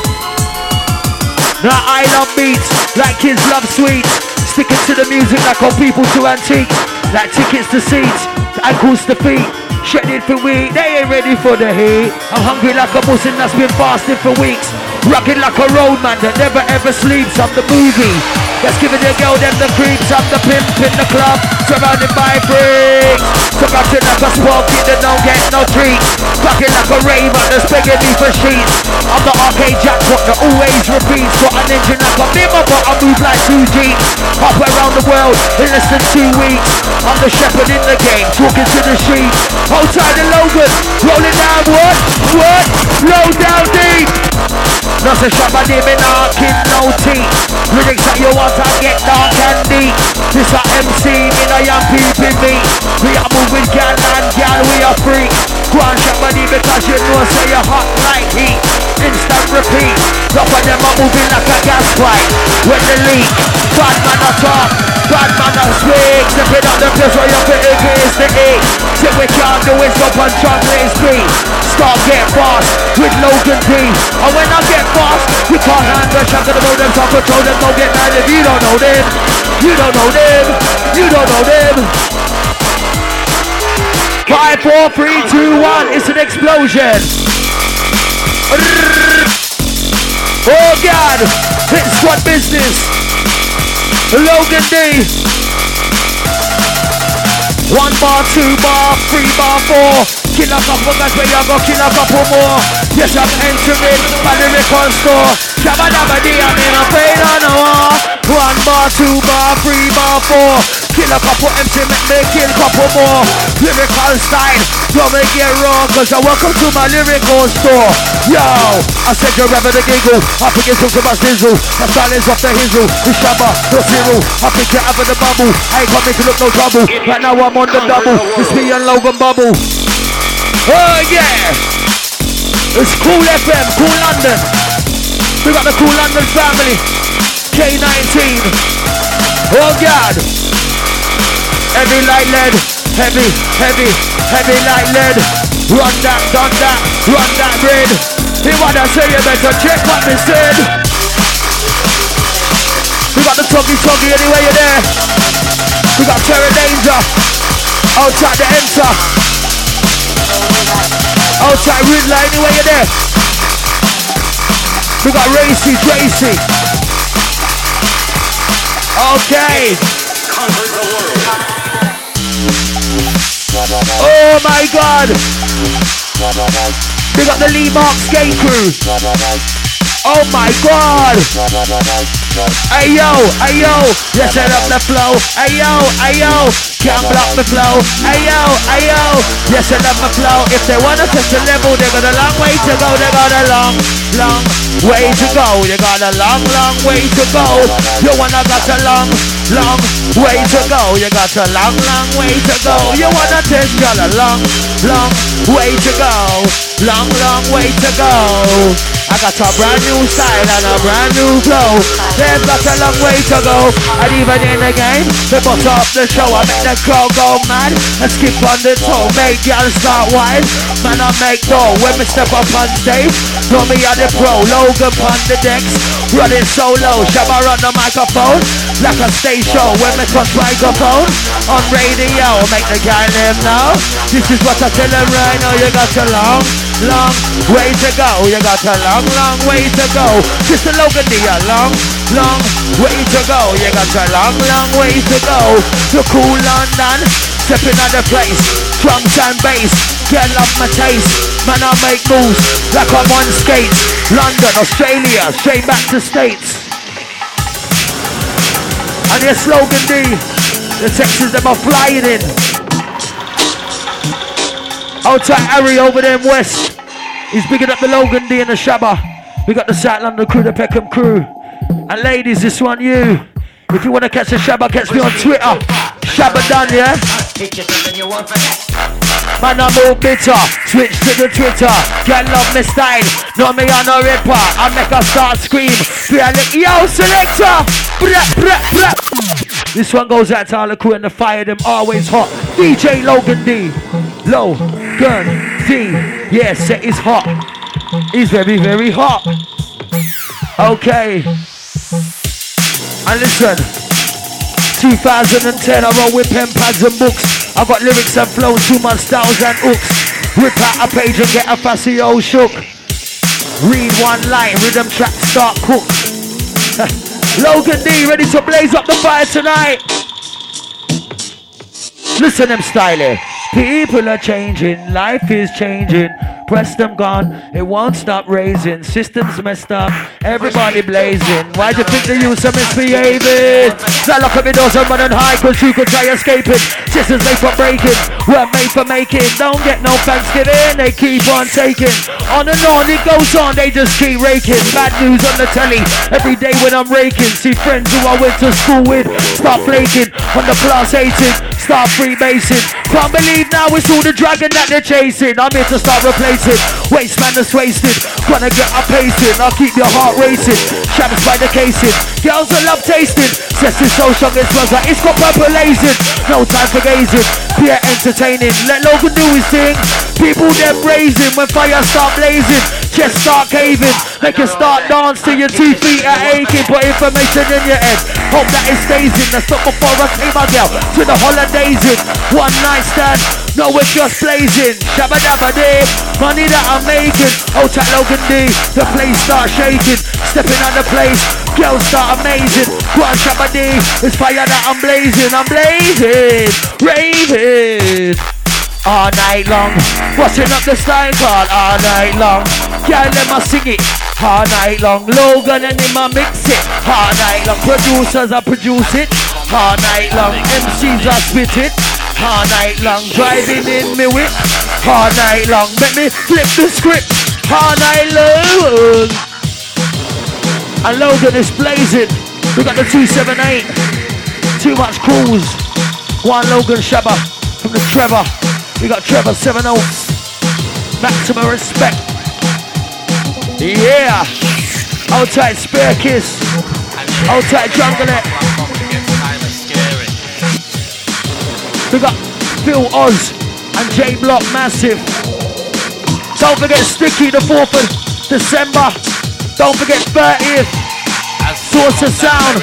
Now I love beats, like kids love sweets. Sticking to the music like all people to antiques. Like tickets to seats, ankles to feet. Shredded for week, they ain't ready for the heat. I'm hungry like a Muslim that's been fasting for weeks. Rocking like a roadman that never ever sleeps. I'm the movie that's giving the girl them the creeps. I'm the pimp in the club, surrounded by freaks. Forgotten like a spoiled kid that don't get no treats. Rocking like a raver that's begging me for sheets. I'm the arcade jackpot that always repeats. Got an engine like a bimmer, but I move like 2 Jeeps. Halfway around the world in less than 2 weeks. I'm the shepherd in the game, talking to the sheep. Hold tight and Logan, rolling down what? Low down deep. Not a shot, but me not kid no teeth. Lyrics that you want to get dark and deep. This a MC, me no young people me. We are moving gal and gal, we are free. Go on shot body because you know say you're hot like heat. Instant repeat. Top of them are moving like a gas pipe. When they leak, bad man a talk, bad man a speak. Stepping out the place where you fit it is the heat. Say we can't do it, stop and jungle is beat. Start get fast with Logan P. And when I get fast, we can't handle shot of the road, them top control them. Don't get mad if you don't know them. You don't know them. You don't know them. 5, 4, 3, 2, 1. It's an explosion. Oh God, it's squad business. Logan D. 1 bar, 2 bar, 3 bar, 4. Kill a couple guys, where you go kill a couple more. Yes, I'm entering my lyrical store. Shabba dabba dee, I'm in a pain on the wall. 1 bar, 2 bar, 3 bar, 4. Kill a couple MC, make me kill couple more. Lyrical style, don't make it wrong, cause I welcome to my lyrical store. Yo, I said you're ever the giggle. I pick it to my sizzle. The silence off the hizzle. The shabba, the zero. I pick it out of the bubble. I ain't gonna make it look no trouble. Right now I'm on the double. It's me and Logan Bubble. Oh yeah. It's Cool FM, Cool London. We got the Cool London family. K19. Oh God. Heavy like lead. Heavy, heavy, heavy like lead. Run that, done that, run that bread. He wanna say you better check what me said. We got the tuggy anyway you're there. We got Terror Danger. Outside the enter. Outside Riddler anyway you're there. We got Racy Tracy. Okay. Oh my God. We got the Lee Mark Skate Crew. Oh my God. Ayo, ayo. Let's set up the flow. Ayo, ayo. Can't block the flow. Ayo, ayo. Let's set up the flow. If they wanna test the level, they got a long way to go. They got a long way to go. They got a long way to go. You wanna got a long way to go. You got a long way to go. You wanna test, got a long way to go. Long way to go. I got a brand new style and a brand new flow. They've got a long way to go. And even in the game, they bust up the show. I make the crowd go mad and skip on the toe. Make y'all start wide. Man, I make dough when we step up on stage. Know me on the pro, Logan on the decks. Running solo, Shabba on the microphone. Like a stage show when we touch microphone. On radio, make the guy live now. This is what I tell them right now. You got a long way to go. You got a long way to go. Just a Logan D, a long way to go. You got a long way to go. To cool London, stepping on the place. Drums and bass, girl love my taste. Man, I make moves like I'm on skates. London, Australia, straight back to States. And yes, Logan D, the Texans them are flying in. Outside Harry over there in West. He's bigging up the Logan D and the Shabba. We got the South London crew, the Peckham crew. And ladies, this one you. If you want to catch the Shabba, catch me on Twitter. Shabba done, yeah? Man, I'm all bitter. Switch to the Twitter. Girl love me style. Know me on a ripper. I make her start scream. Yo, selector. This one goes out to all the crew and the fire. Them always hot. DJ Logan D. Logan D. Yeah, set is hot. He's very, very hot. Okay. And listen. 2010, I roll with pen, pads and books. I got lyrics and flows, too much styles and hooks. Rip out a page and get a fussy old shook. Read one line, rhythm track, start cook. Logan D, ready to blaze up the fire tonight. Listen them styling. People are changing, life is changing. Press them gone, it won't stop raising. Systems messed up, everybody blazing. Why do you think the youths are misbehaving? Now lock up your doors and run and hide, cause you could try escaping. Systems made for breaking, weren't made for making. Don't get no Thanksgiving, they keep on taking. On and on, it goes on, they just keep raking. Bad news on the telly, every day when I'm raking. See friends who I went to school with, start flaking. On the class 18, start freebasing. Can't believe now it's all the dragon that they're chasing. I'm here to start replacing. Waste man that's wasted. Gonna get up pacing. I'll keep your heart racing. Shabs by the casing. Girls that love tasting. Sets is so strong it smells like it's got purple lazing. No time for gazing. Pure entertaining. Let Logan do his thing. People they're brazen. When fire start blazing, chest start caving. Make you start dance till your 2 feet are aching. Put information in your head. Hope that it stays in. That's not before I take my girl to the holidays in. One night stand. No, we're just blazing. Shabba dabba day. Money that I'm making. Oh, tap Logan D. The place start shaking. Stepping on the place. Girls start amazing. One Shabba D. It's fire that I'm blazing. I'm blazing. Raving. All night long. Washing up the style card all night long. Girl, let me sing it. All night long. Logan and him a mix it. All night long. Producers I produce it. All night long. MCs I spit it. All night long, driving in me whip. All night long, let me flip the script. All night long. And Logan is blazing. We got the 278. Too much calls. One Logan Shabba from the Trevor. We got Trevor 7 Oaks. Maximum respect. Yeah. Hold tight, Spare Kiss. Hold tight, Jungle It. We got Phil Oz and J Block Massive. Don't forget Sticky the 4th of December. Don't forget 30th. Source of Sound.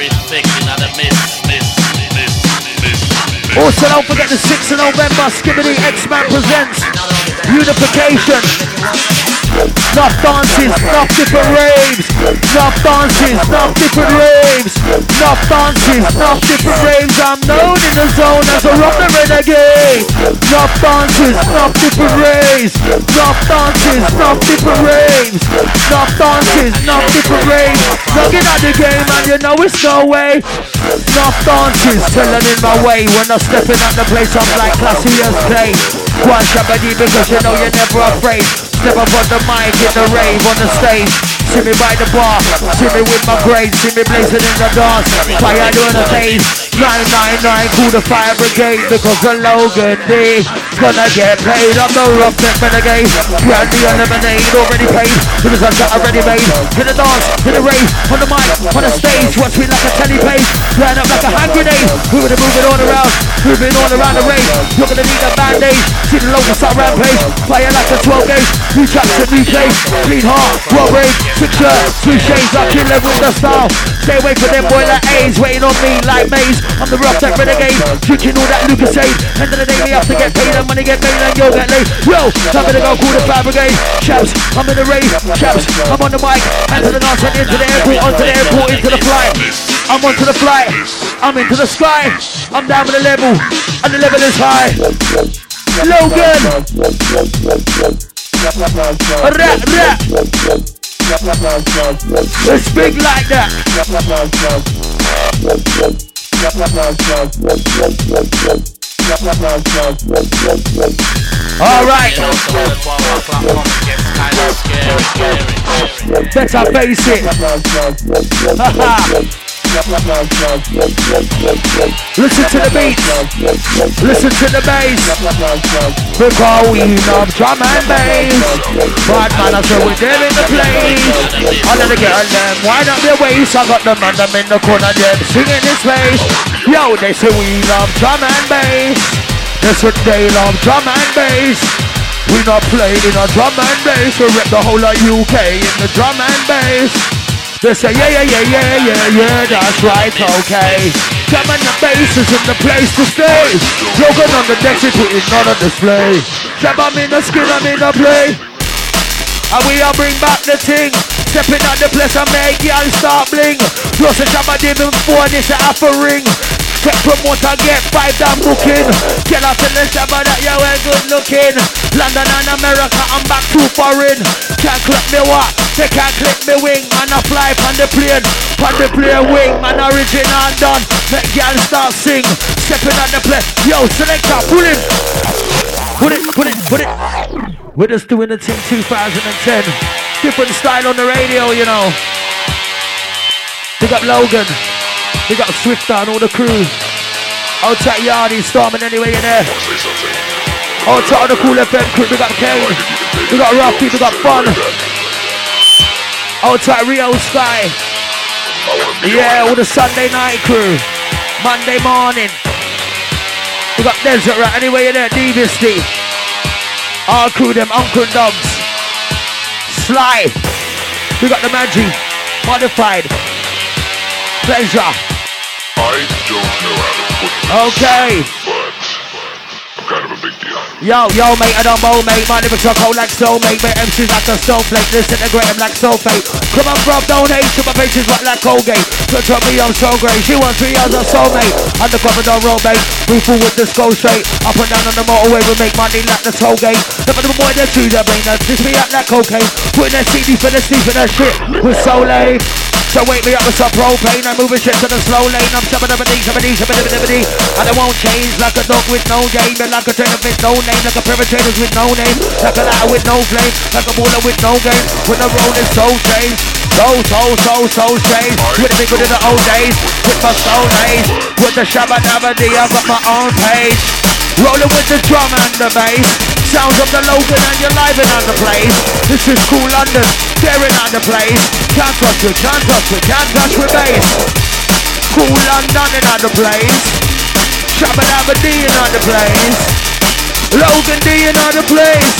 Also don't forget the 6th of November. Skibbity X-Man presents Unification. Enough dances, enough different raves. Enough dances, enough different raves. Enough dances, enough different raves. I'm known in the zone as a rock the renegade. Enough dances, enough different raves. Enough dances, enough different raves. Enough dances, enough different raves. Looking at the game and you know it's no way. Enough dances, telling in my way. When I'm stepping at the place I'm like classy as clay. One Shabba D because you know you're never afraid. Step up on the mic in the rave on the stage. See me by the bar, see me with my grades, see me blazing in the dance. Fire doing the face. 999, call the fire brigade because the Logan D gonna get paid. I'm the rough neck renegade. Brandy and lemonade already paid. Because I've got already made. In the dance, in the rave, on the mic, on the stage. Watch me like a telly page. Line up like a hand grenade. Moving all around. Moving all around the rave. You're gonna need a band-aid. See the local start rampage. Fire like a 12 gauge. New tracks and new place. Clean heart, raw rage. 6 shirts, 2 shades. I kill them with the style. Stay away from them boiler A's. Waiting on me like maze. I'm the rough neck renegade. Drinking all that Lucasade. End of the day, we have to get paid. And money get paid and you'll get laid. Yo, time to go call the fire brigade. Chaps, I'm in the rave. Chaps, I'm on the mic. Hands to the dance and into the airport. Onto the airport, into the flight. I'm onto the flight. I'm into the sky. I'm down with the level. And the level is high. Logan. Rap, rap. It's big like that. All right. Better face it. Listen to the beat. Listen to the bass. Because we love drum and bass. Bad man, I said we're there in the place. I let the girl them wind up their waist. I got them and them in the corner, them singing this place. Yo, they say we love drum and bass. That's what they love, drum and bass. We not playing in a drum and bass. We rep the whole of UK in the drum and bass. They say yeah, that's right, okay. Drum and the bass is in the place to stay. Logan on the decks, it's putting on a display. Jab, I'm in the skin, I'm in the play. And we all bring back the thing. Stepping out the place and make y'all start bling. Plus a Shabba Demon 4, this a half a ring. Check promoter, get 5 damn booking. Get out to the Shabba that you ain't good looking. London and America, I'm back to foreign. Can't clip me what? They can't clip me wing. Man, I fly on the plane wing. Man, original done. Let y'all start sing. Stepping out the place. Yo, selector, pull it. Put it. We're just doing the thing 2010. Different style on the radio, you know. Big up Logan. Big up Swifter and all the crew. Old chat Yardy, Storming anyway in there. Old chat on the Cool FM crew. Big up Kane. Big up Rocky. Big up Fun. Old chat Rio Sky. Yeah, all the Sunday night crew. Monday morning. Big up Desert Rat anyway in there. DVSD. All crew them Uncle Dogs. Sly. We got the Magi. Modified. Pleasure. I don't know how to put this, okay. But I'm kind of a big deal. Yo, mate, I don't bowl, mate. My lyrics are cold like soulmate. My MC's like a snowflake. Disintegrate him like sulfate. Come on, bro, don't hate. To my face is like Colgate. Touch on me, I'm so great. She wants 3 years of soulmate. Undercover, don't roll, mate. Move forward, just go straight. Up and down on the motorway, we make money like the toll gate. Never the boy, they're true, their brain. This me out like cocaine. Putting that CD for the sleep and that shit. We're so lame. So wake me up with some propane. I'm moving shit to the slow lane. I'm and it won't change. Like a dog with no game. And like a trainer with no name. Like a perpetrators with no name. Like a liar with no flame. Like a baller with no game. When the road is so strange. So strange. With the good in the old days. With my soul age. With the Shabba Dabba D, I've got my own page. Rolling with the drum and the bass. Sounds of the Logan and you're live in on the place. This is Cool London, staring at the place. Can't touch it, can't touch with bass. Cool London in on the place. Shabba Dabba D in on the place. Logan D in on the place.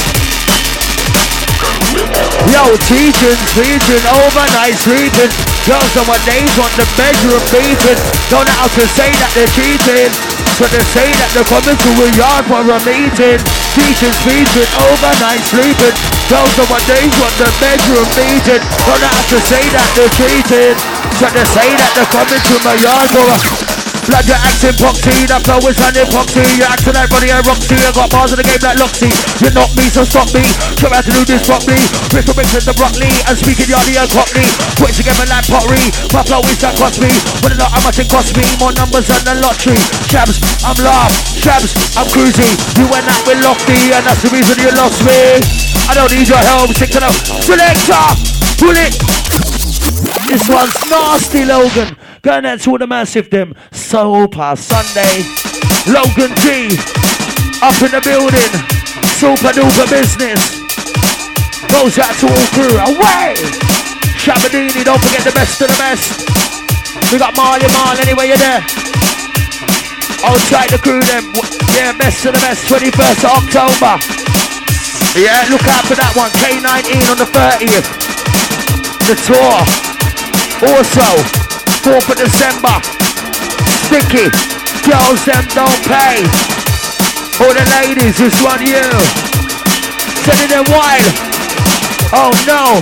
Yo, teaching, overnight sleeping. Girls on my days want the bedroom beating. Don't know how to say that they're cheating. So they say that they're coming to a yard for a meeting. Teaching, overnight sleeping. Girls on my days want the bedroom beating. Don't know how to say that they're cheating. So they say that they're coming to my yard for a... Blood, you're acting poxy, that flow is an epoxy. You're acting like Ronnie and Roxy. I got bars in the game like Loxy. You're not me, so stop me. Try out to do this properly. Rip for mixing the broccoli and speaking yardy and cockney. Put it together like pottery. My flow is that cost me. But not how much it cost me. More numbers than the lottery. Shabs, I'm laugh. Shabs, I'm cruisy. You went out with Lofty, and that's the reason you lost me. I don't need your help. Stick to the selector. Pull it. This one's nasty, Logan. Going out to all the massive them. Super Sunday. Logan G. Up in the building. Super duper business. Goes out to all crew. Away! Shabadini, don't forget the best of the best. We got Marley Marl anyway, you're there. Outside the crew them. Yeah, best of the best. 21st of October. Yeah, look out for that one. K19 on the 30th. The tour. Also, 4th of December. Sticky. Girls them don't pay. All the ladies, this one you. Sending them wild. Oh no.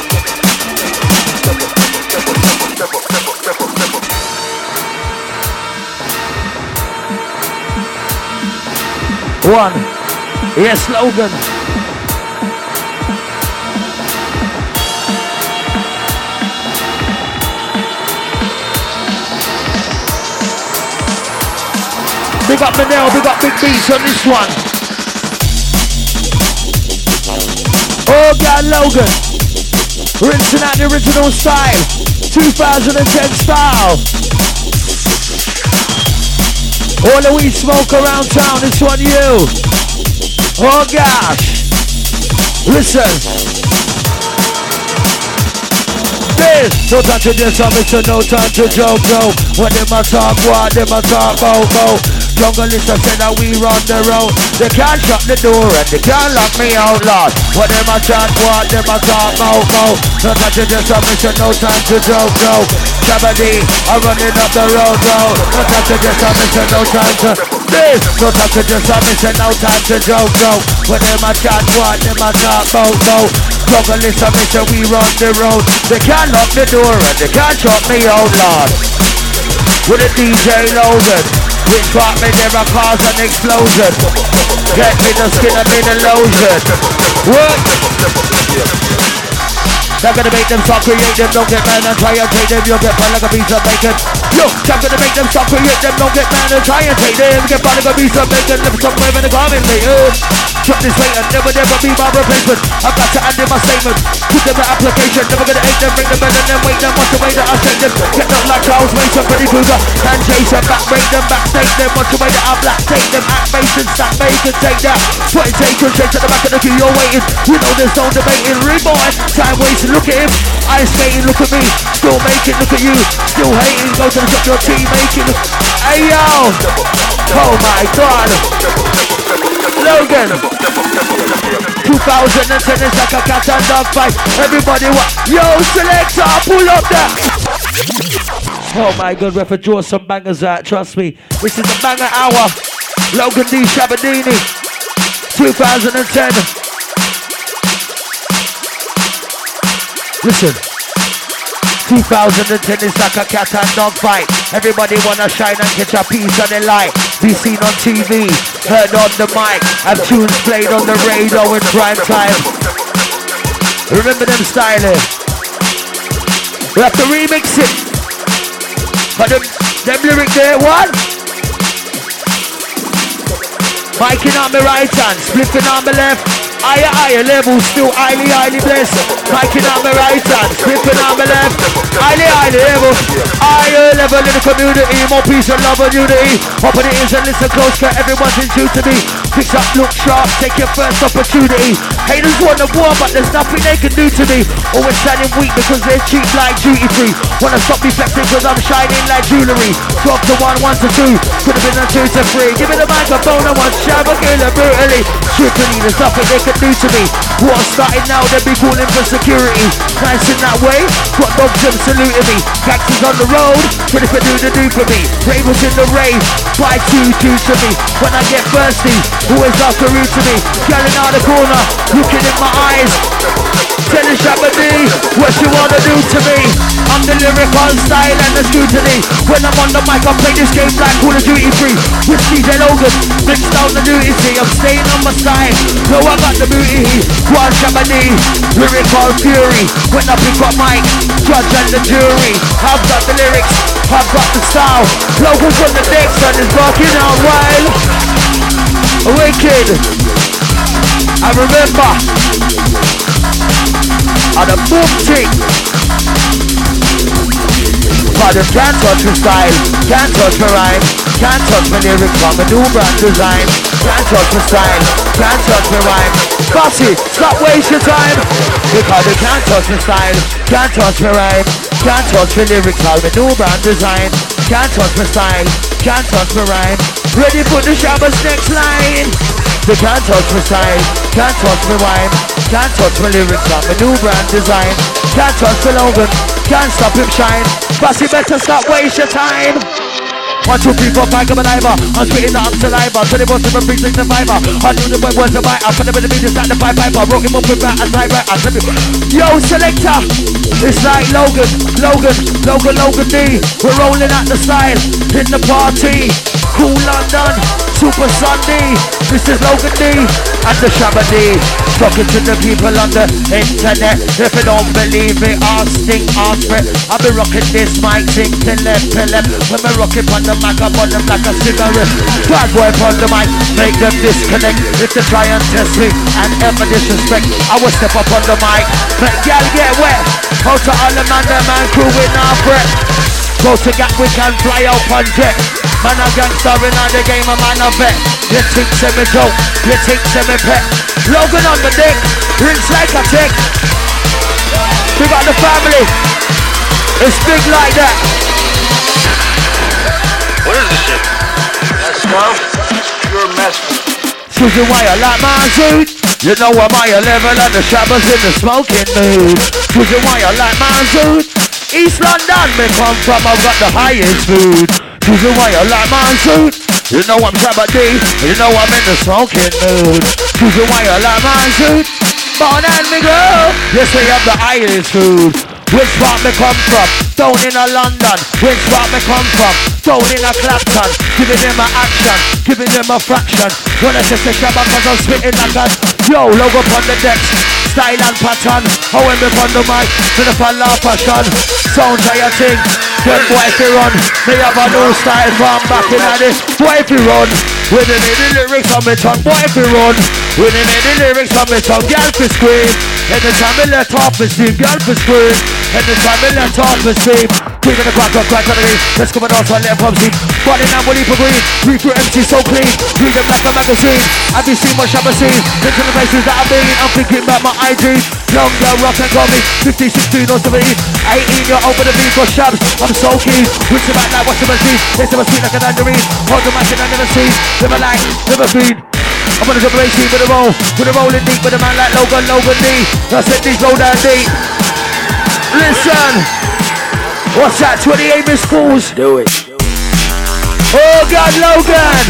One. Yes, Logan. Big up Manel, big up Big Beats on this one. Oh, God, Logan. Rinsing out the original style. 2010 style. All the weed smoke around town, this one you. Oh, gosh. Listen. This. No time to this, no time to joke, no. When them a talk, what them a talk, go. Junglist, I said that we run the road. They can't shut the door and they can't lock me out, Lord. What them a chat, what them a talk, go. No time to this, no time to joke, no. Shabadi, I'm running up the road, bro. No time to this, no time to this. No time to this, no time to joke, no. What them a chat, what them a talk, go. Junglist, I we run the road. They can't lock the door and they can't shut me out, Lord. With a DJ Logan. Which part made there a cause an explosion. Get me the skin and me the lotion. What? They're gonna make them start create them, don't get mad and try and take them. You'll get fun like a piece of bacon. Yo, I'm gonna make them start create them, don't get mad and try and take them. Get fun like a piece of bacon, live somewhere in the garment later. Drop this weight and never be my replacement. I've got to add in my statement. Put them in application, never gonna hate them, bring them in and then wait them. Watch the way that I shake them. Get them like Charles Mason, Freddy Krueger, and Jason. Back, break them, back, take them. Watch the way that I black, take them. Act Mason, stack bacon, take that. Put it, take them, straight to the back of the queue, you're waiting. You know there's no debating, reborn. Time wasting, look at him. Ice skating, look at me. Still making, look at you. Still hating, go to the shop, your team making. Hey yo! Oh my God! Logan! 2010 is like a cat and dog fight. Everybody yo, selector, pull up that! Oh my God, we have to draw some bangers out, trust me. This is the banger hour. Logan D. Shabadini. 2010. Listen, 2010 is like a cat and dog fight. Everybody wanna shine and catch a piece of the light. Be seen on TV, heard on the mic, have tunes played on the radio in prime time. Remember them styling. We have to remix it. But them lyric there, what? Miking on my right hand, spliffing on my left. Higher level, still highly blessed. Miking on my right hand, spliffing on my left. Highly level, higher level in the community. More peace and love and unity. Open it ears and listen close, cause everyone's in tune to me. Fix up, look sharp, take your first opportunity. Haters want the war, but there's nothing they can do to me. Always standing weak because they're cheap like duty free. Wanna stop me flexing cause I'm shining like jewelry. 12 to 1, 1 to 2, could have been a 2 to 3. Give me the microphone and one shove a killer brutally. Strictly, there's nothing they can do to me. War started now, they be calling for security. Nice in that way, got dogs them saluting me. Gangsters on the road, ready for do for me. Ravens in the rave, buy 2 to me. When I get thirsty, always after root to me. Yelling out the corner, looking in my eyes. Telling Shabadi, what you wanna do to me? I'm the lyrical style and the scrutiny. When I'm on the mic, I play this game like Call of Duty 3. With DJ Logan, mixed down the nudity. I'm staying on my side. No, I got the booty. One Shabadi, lyrical fury. When I pick up mic, judge and the jury. I've got the lyrics, I've got the style. Logan's on the decks and is rocking out wild. Wicked. I remember. And a boom tick. Because them can't touch my style, can't touch my rhyme, can't touch my lyrics from a new brand design. Can't touch my style, can't touch my rhyme. Bossy, stop wasting time. Because they can't touch my style, can't touch my rhyme, can't touch my lyrics from a new brand design. Can't touch my style, can't touch my rhyme. Ready for the Shabbos next line. They can't touch my style, can't touch my rhyme, can't touch my lyrics from a new brand design. Can't touch my Logan, can't stop him shine. Bossy, better stop waste your time. 1, 2, 3, 4, 5, come alive. I'm spitting the saliva. 24, 7, 3, 6, 5. I knew the word was a bite. I put them in the media, start the pipe. I broke him up with that and right. Yo, selector. It's like Logan D. We're rolling out the style in the party. Cool London, Super Sunday. This is Logan D and the Shabba D. Talking to the people on the internet. If you don't believe me, ask Sting, ask me. I've been rocking this mic, sing till left. When we rock it on the mic, I burn them like a cigarette. Bad boy on the mic, make them disconnect. If they try and test me and ever disrespect, I will step up on the mic. Make y'all get wet. Out to all the man crew with our breath. Go to Gatwick and fly out on jet. Man a gangster in the game, a man a vet. You think semi joke, you think semi pet. Logan on the deck, rinse like a tick. We got the family. It's big like that. What is this shit? That's tough. You're a mess. Susan Wire like my suit. You know I'm higher level and the Shabbos in the smoking mood. Susan Wire like my suit. East London me come from, I've got the highest food. Susan Wire like my suit. You know I'm Shabba D. You know I'm in the smoking mood. Susan Wire like my suit. Born and me girl. Yes, we have the highest food. Which part me come from? Down in a London. Which part me come from? Down in a Clapton. Giving them a action, giving them a fraction. When I say Shabba, cause I'm spitting like a yo, logo on the decks. Style and pattern. How when me on the mic, to the fall of passion. Sound try a thing. Then boy if you run, me have a new style from back in the day. Boy if you run, with the lyrics on me tongue. Boy if you run, with the lyrics on me tongue. Girl for scream, anytime me let off me steam. Girl for scream, anytime me let off me steam. Quick on the crack on the game. Let's come and also let pump steam. Body now bully for green. Read through MC so clean. Read them like a magazine. Have you seen what Shabba seen? Look to the places that I've been. I'm thinking about my IG. Young girl, rock and call me 15, 16 or 17. 18, you're over the beat for Shabs. I'm so keen. Which about like what's the machine? It's never sweet like a tangerine. Hold the match and I never seen. Never like, never been. I'm on a double AC with a roll. With a rolling deep with a man like Logan D. I said these roll down deep. Listen. What's that? 28 missed calls. Do it. Oh God, Logan.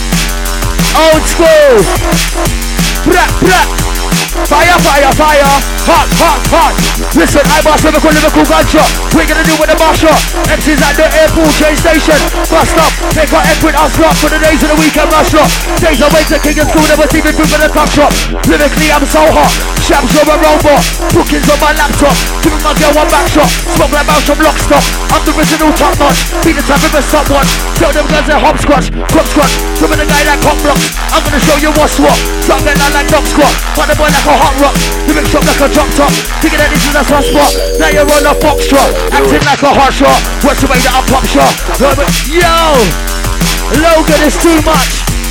Old school. Brat, brat. Fire, fire, fire. Hot, hot, hot. Listen, I boss Liverpool gunshot. We're gonna do with the marshal. MC's at the airport train station. Bus stop. They got Ed with us rock for the days of the weekend rush rock. Days away to King and School, never seen me through for the top shop. Lyrically, I'm so hot. Shabs, you're a robot. Bookings on my laptop. Giving my girl one back shot. Smoke like mouse from lock stock. I'm the original top notch. Be the type of a stopwatch. Tell them guys they're hopscotch. Crop squat. Swimming the guy like hot blocks. I'm gonna show you what's what. Start getting out like dog squat. Find the boy like a hot rock. Living shop like a drop top. Thinking that this is a soft spot. Now you're on a foxtrot. Acting like a hot shot. What's the way that I pop shot? Yo! Logan is too much.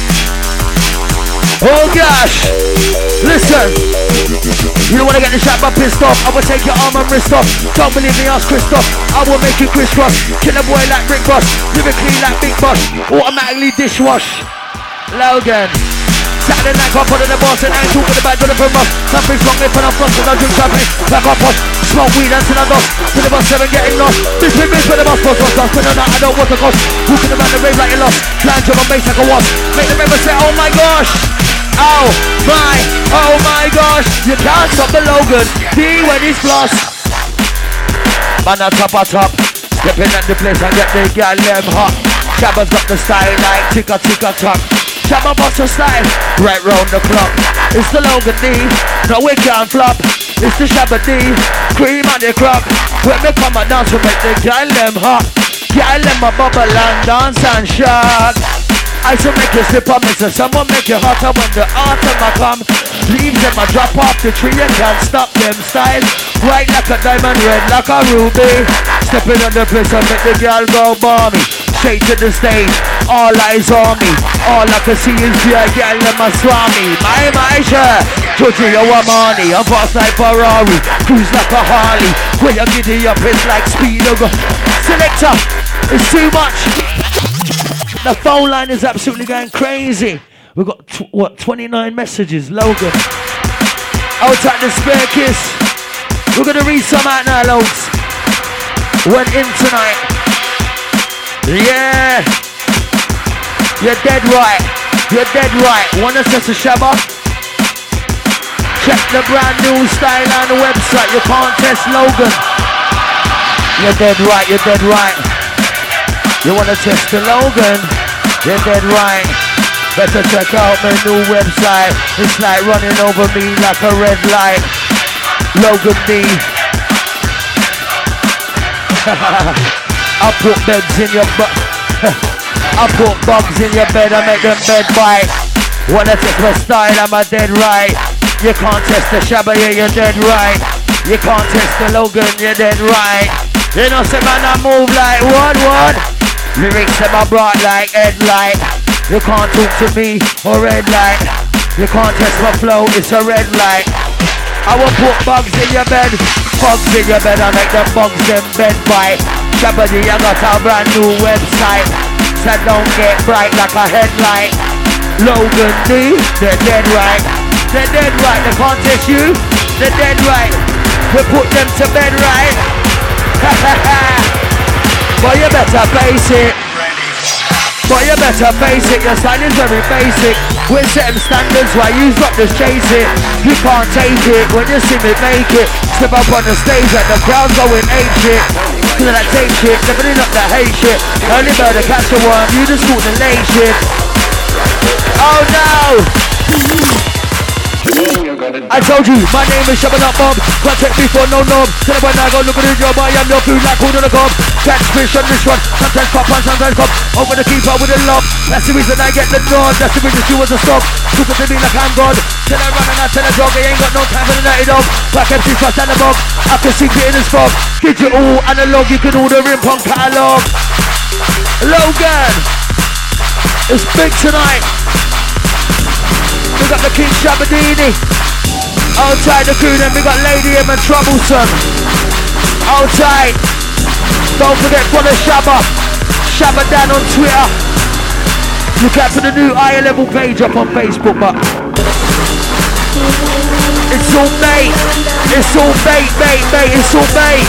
Oh gosh. Listen. You don't wanna get the shot but pissed off. I will take your arm and wrist off. Don't believe me, ask Christoph. I will make you crisscross. Kill a boy like Rick Ross. Lyrically like Big Boss. Automatically dishwash. Logan. Saturday night, I'm putting the boss and I ain't talking about Jonathan Ross. Something's wrong, they put on frost and I drink champagne. Back up posh, smoke weed and till I dust. To the bus 7 getting lost. This big bitch for the boss, boss. Spin on that, I don't want to cost. Walking around the rave like you lost. Clan job on base like a wasp. Make the member say, oh my gosh. Oh my gosh. You can't stop the Logan. D when he's lost. Man on top of top. Stepping at the place and get the girl them hot. Shabba's got the style like ticka ticka tock. Shabba boss a style, right round the clock. It's the Logan D, no we can't flop. It's the Shabba D, cream on the crop. When me come and dance, we make the girl them hot. Girl them a bubble and dance and shock. I shall make you slip on me, so someone make you hotter when the autumn I come. Leaves them a drop off the tree, you can't stop them style. White like a diamond, red like a ruby. Stepping on the place and make the girl go balmy. Straight to the stage, all eyes on me. All I can see is your girl in my swami. My shirt, Giorgio Armani. I'm fast like Ferrari, cruise like a Harley. When you giddy up, it's like speed of a selector. It's too much. The phone line is absolutely going crazy. We've got, 29 messages. Logan. I'll take the spare kiss. We're going to read some out now, Logs. Went in tonight. Yeah. You're dead right. You're dead right. Wanna test a Shabba? Check the brand new style on the website. You can't test Logan. You're dead right. You're dead right. You wanna test the Logan? You're dead right. Better check out my new website. It's like running over me like a red light. Logan D. I put beds in your butt. I put bugs in your bed. I make them bed bite. Wanna test my style? I'm a dead right. You can't test the Shabba, yeah, you're dead right. You can't test the Logan, you're dead right. You know, say man, I move like what? Lyrics them I brought like headlight. You can't talk to me or red light. You can't test my flow, it's a red light. I will put bugs in your bed. Bugs in your bed, I make the bugs them bed bite. Shabba D, I got a brand new website. Said don't get bright like a headlight. Logan D, they're dead right. They're dead right, they can't test you. They're dead right. We put them to bed right. But you better face it. But you better face it. Your style is very basic. We're setting standards while you got to chase it. You can't take it when you see me make it. Step up on the stage and the crowd's going ape shit. Cause I take shit, definitely not the hate shit. Early bird to catch a worm, you just caught the late shit. Oh no! I told you, my name is Shabba Not Bob. Can't take me for no knob. Tell when I go look at the job, I am your food like food on the cob. Catch fish on this one, sometimes pop and sometimes cop. Over the keeper with a lob. That's the reason I get the nod. That's the reason she was a stop. Look at me like I'm God. Tell her run and I tell her jog. I ain't got no time for the nighty dog. Back empty fast and the bog. I can see it in his fog. Digital analog, you can order in punk catalog. Logan, it's big tonight. We got the King Shabadini. Outside the crew, then we got Lady M and Troublesome. Outside. Don't forget follow Shabba. Shabba Dan on Twitter. Look out for the new higher level page up on Facebook, but it's all bait. It's all bait. It's all bait.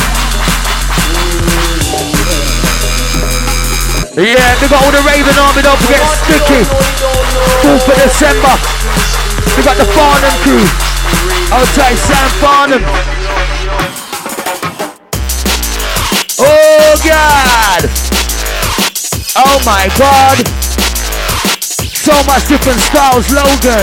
Yeah, we got all the Raven Army, don't forget Sticky. 4th of December. We got the Farnham crew. Outside Sam Farnham. Oh God. Oh my God. So much different styles, Logan.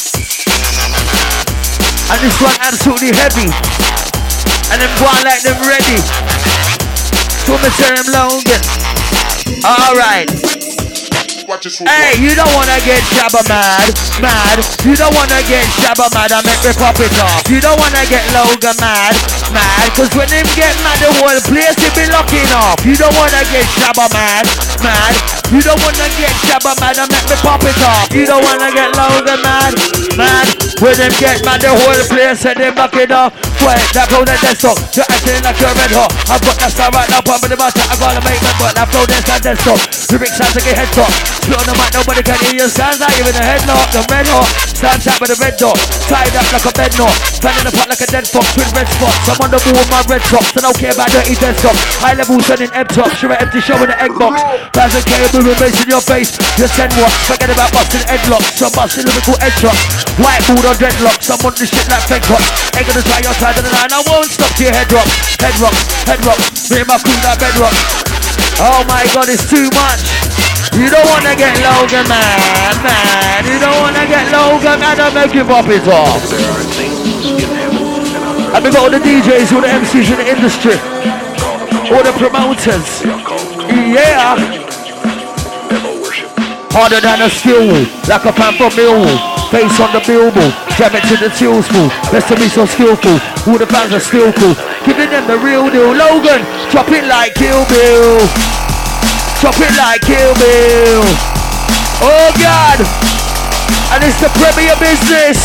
And this one absolutely heavy. And them one like them ready. So me tell them Logan. Alright. Hey, you don't wanna get Shabba mad. You don't wanna get Shabba mad and make me pop it off. You don't wanna get Logan mad. Cause when him get mad, the whole place will be locking off. You don't wanna get Shabba mad. You don't wanna get Shabba mad and make me pop it off. You don't wanna get Logan mad. When them get mad, the whole place and they lock it off. Wait, that flow that that's up. You're acting like you're red hot. I've got that style right now, but the matter I gotta make my butt. That flow that's up. Lyrics sounds like a head top. Spit on the mic, nobody can hear you. Sounds like you're in a headlock. The red hot. Stands out with a red dot. Tied up like a bed knot. Fanning apart like a dead fox with red spots. I'm on the ball with my red socks. I don't care about dirty desktop. High level turning M top. Sure empty show in the egg box. 1000k moving bass in your face. You're 10 watts. Forget about busting headlocks. Some busting lyrical head shots. Whiteboard or dreadlocks. I'm on this shit like fed cops. Ain't gonna try your side of the line. I won't stop to your head rock. Head rock. Me and my crew like bedrock. Oh my God, it's too much. You don't wanna get Logan man. You don't wanna get Logan man and make you pop it off. And we got all the DJs, all the MCs in the industry, all the promoters. Yeah. Harder than a steel wool, like a fan from Millwall. Face on the billboard, jam it to the till spool. Best to be so skillful, all the fans are still cool. Giving them the real deal. Logan, drop it like Kill Bill. Drop it like Kill Bill. Oh God, and it's the premier business.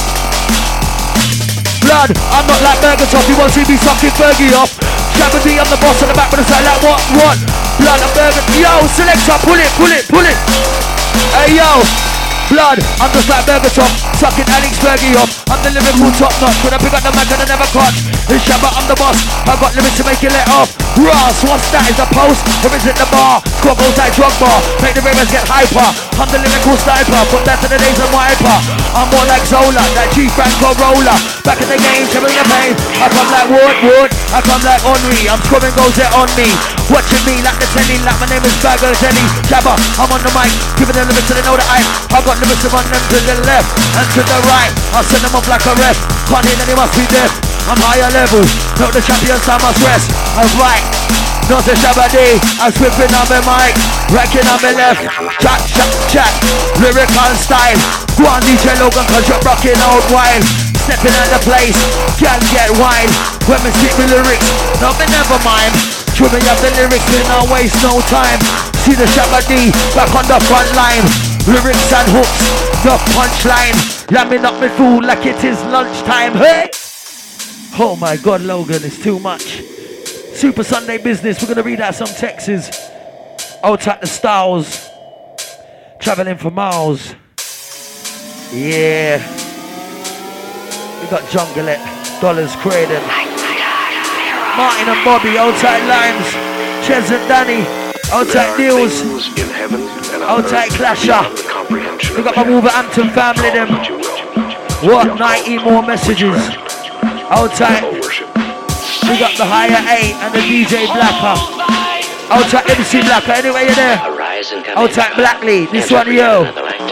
Blood, I'm not like Burger Top, you won't see me sucking Fergie off. Shabba D, I'm the boss on the back of the side like what? Blood, I'm Burger, yo, selector, pull it. Hey yo, blood, I'm just like Burger Top, sucking Alex Fergie off. I'm the Liverpool top notch, when I pick up the mic and I never catch. In Shabba, I'm the boss, I got limits to make you let off. Ross, what's that, is the post, or is it the bar? Squad goes like drug bar, make the ravens get hyper. I'm the lyrical sniper, from that to the days of wiper. I'm more like Zola, that G-Franco roller. Back in the game, showing the pain. I come like Wood, I come like Henri. I'm scoring goals there on me. Watching me like the telly, like my name is Bagger Telly. Jabba, I'm on the mic, giving them limits so they know that I got limits to run them to the left and to the right. I'll send them off like a ref, can't hear that he must be deaf. I'm higher level, not the champions, I must rest. I'm right, not the Shabba D. I'm swipping on my mic, wrecking on my left. Chat, lyrical style. Go on DJ Logan, cause you're rocking old wine. Stepping out the place, can't get wild. When we speak with lyrics, no me never mind. Trimming up the lyrics, we don't waste no time. See the Shabba D back on the front line. Lyrics and hooks, the punchline. Lamming up me food like it is lunchtime. Hey! Oh my God, Logan, it's too much. Super Sunday business. We're gonna read out some texts. Old type the styles. Traveling for miles. Yeah. We got Junglet, Dollars Craden, Martin and Bobby, old tight Limes, Ches and Danny, old tight Deals, old tight Clasher. We got my Wolverhampton family them. What 90 more messages. Old tight. We got the Higher 8 and the DJ Blacker. Old tight MC Blacker, anyway you're there. Old tight Blackley, this one yo.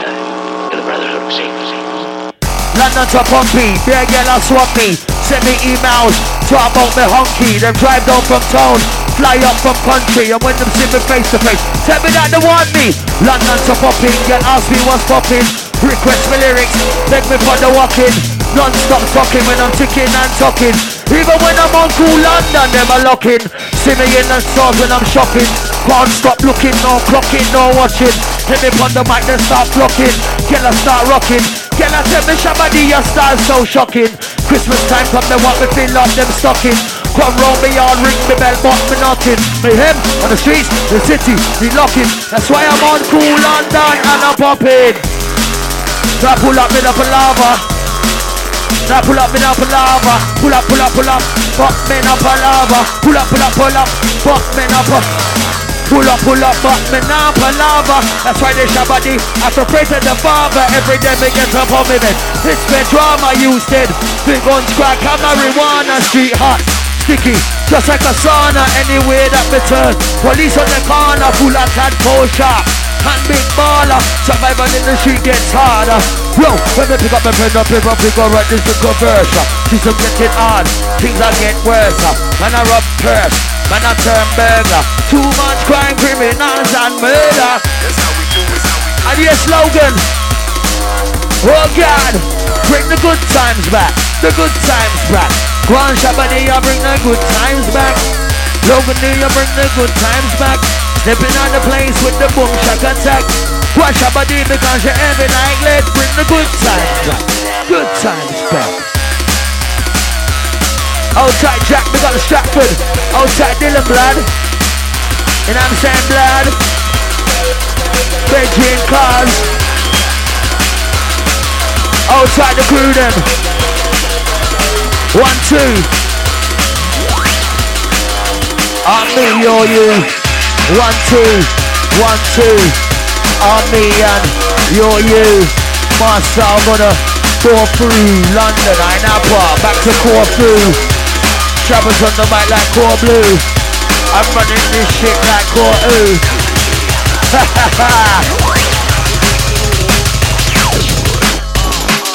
London to Pompey, beer girl I swap me. Send me emails, talk about me honky. Them drive down from town, fly up from country. And when them see me face to face, tell me that they want me. London to Pompey, girl ask me what's popping. Request me lyrics, beg me for the walking. Non-stop talking when I'm ticking and talking. Even when I'm on Cool London, them are locking. See me in the stores when I'm shopping. Can't stop looking, no clocking, no watching. Hit me on the mic, then start flocking. Girl I start rocking. Girl I tell me Shabba D, your style so shocking. Christmas time come, they want me feel like them stocking. Come round me yard, ring me bell, but me knocking. Me him on the streets, the city, me locking. That's why I'm on Cool London and I'm popping. Now pull up me up a lava. Now pull up me up a lava. Pull up, fuck me up a lava. Pull up, fuck me up a. Pull up, fuck me up a lava. That's why they Shabba D. I have to pray to the Father every day me get up on me bed. It's been drama used it. Big guns crack, I'm marijuana, street hot. Sticky, just like a sauna anywhere that we turn. Police on the corner, full of cat kosher. And big baller, survival in the street gets harder. Yo, when they pick up my pen, pick up, right, this is conversion. She's getting on, things are get worse. Man, I rub purse, man, I turn burger. Too much crime, criminals and murder. And yes, Logan. Oh God, bring the good times back, the good times back. Go on, Shabba D, you bring the good times back. Logan D, you bring the good times back. Stepping on the place with the boom shack attack. Watch Shabba D because you're every night. Let's bring the good times back. Good times back. Old tight Jack, we got the Stratford. Old tight Dylan blood. And I'm saying blood. Reggie and cars. Old tight the crew them. 1, 2. I'm me, you're you. 1, 2, 1, 2. I'm me and you're you. Master, I'm gonna go through London, I Napa, back to Corfu. Travels on the mic like Core Blue. I'm running this shit like Core Ooh.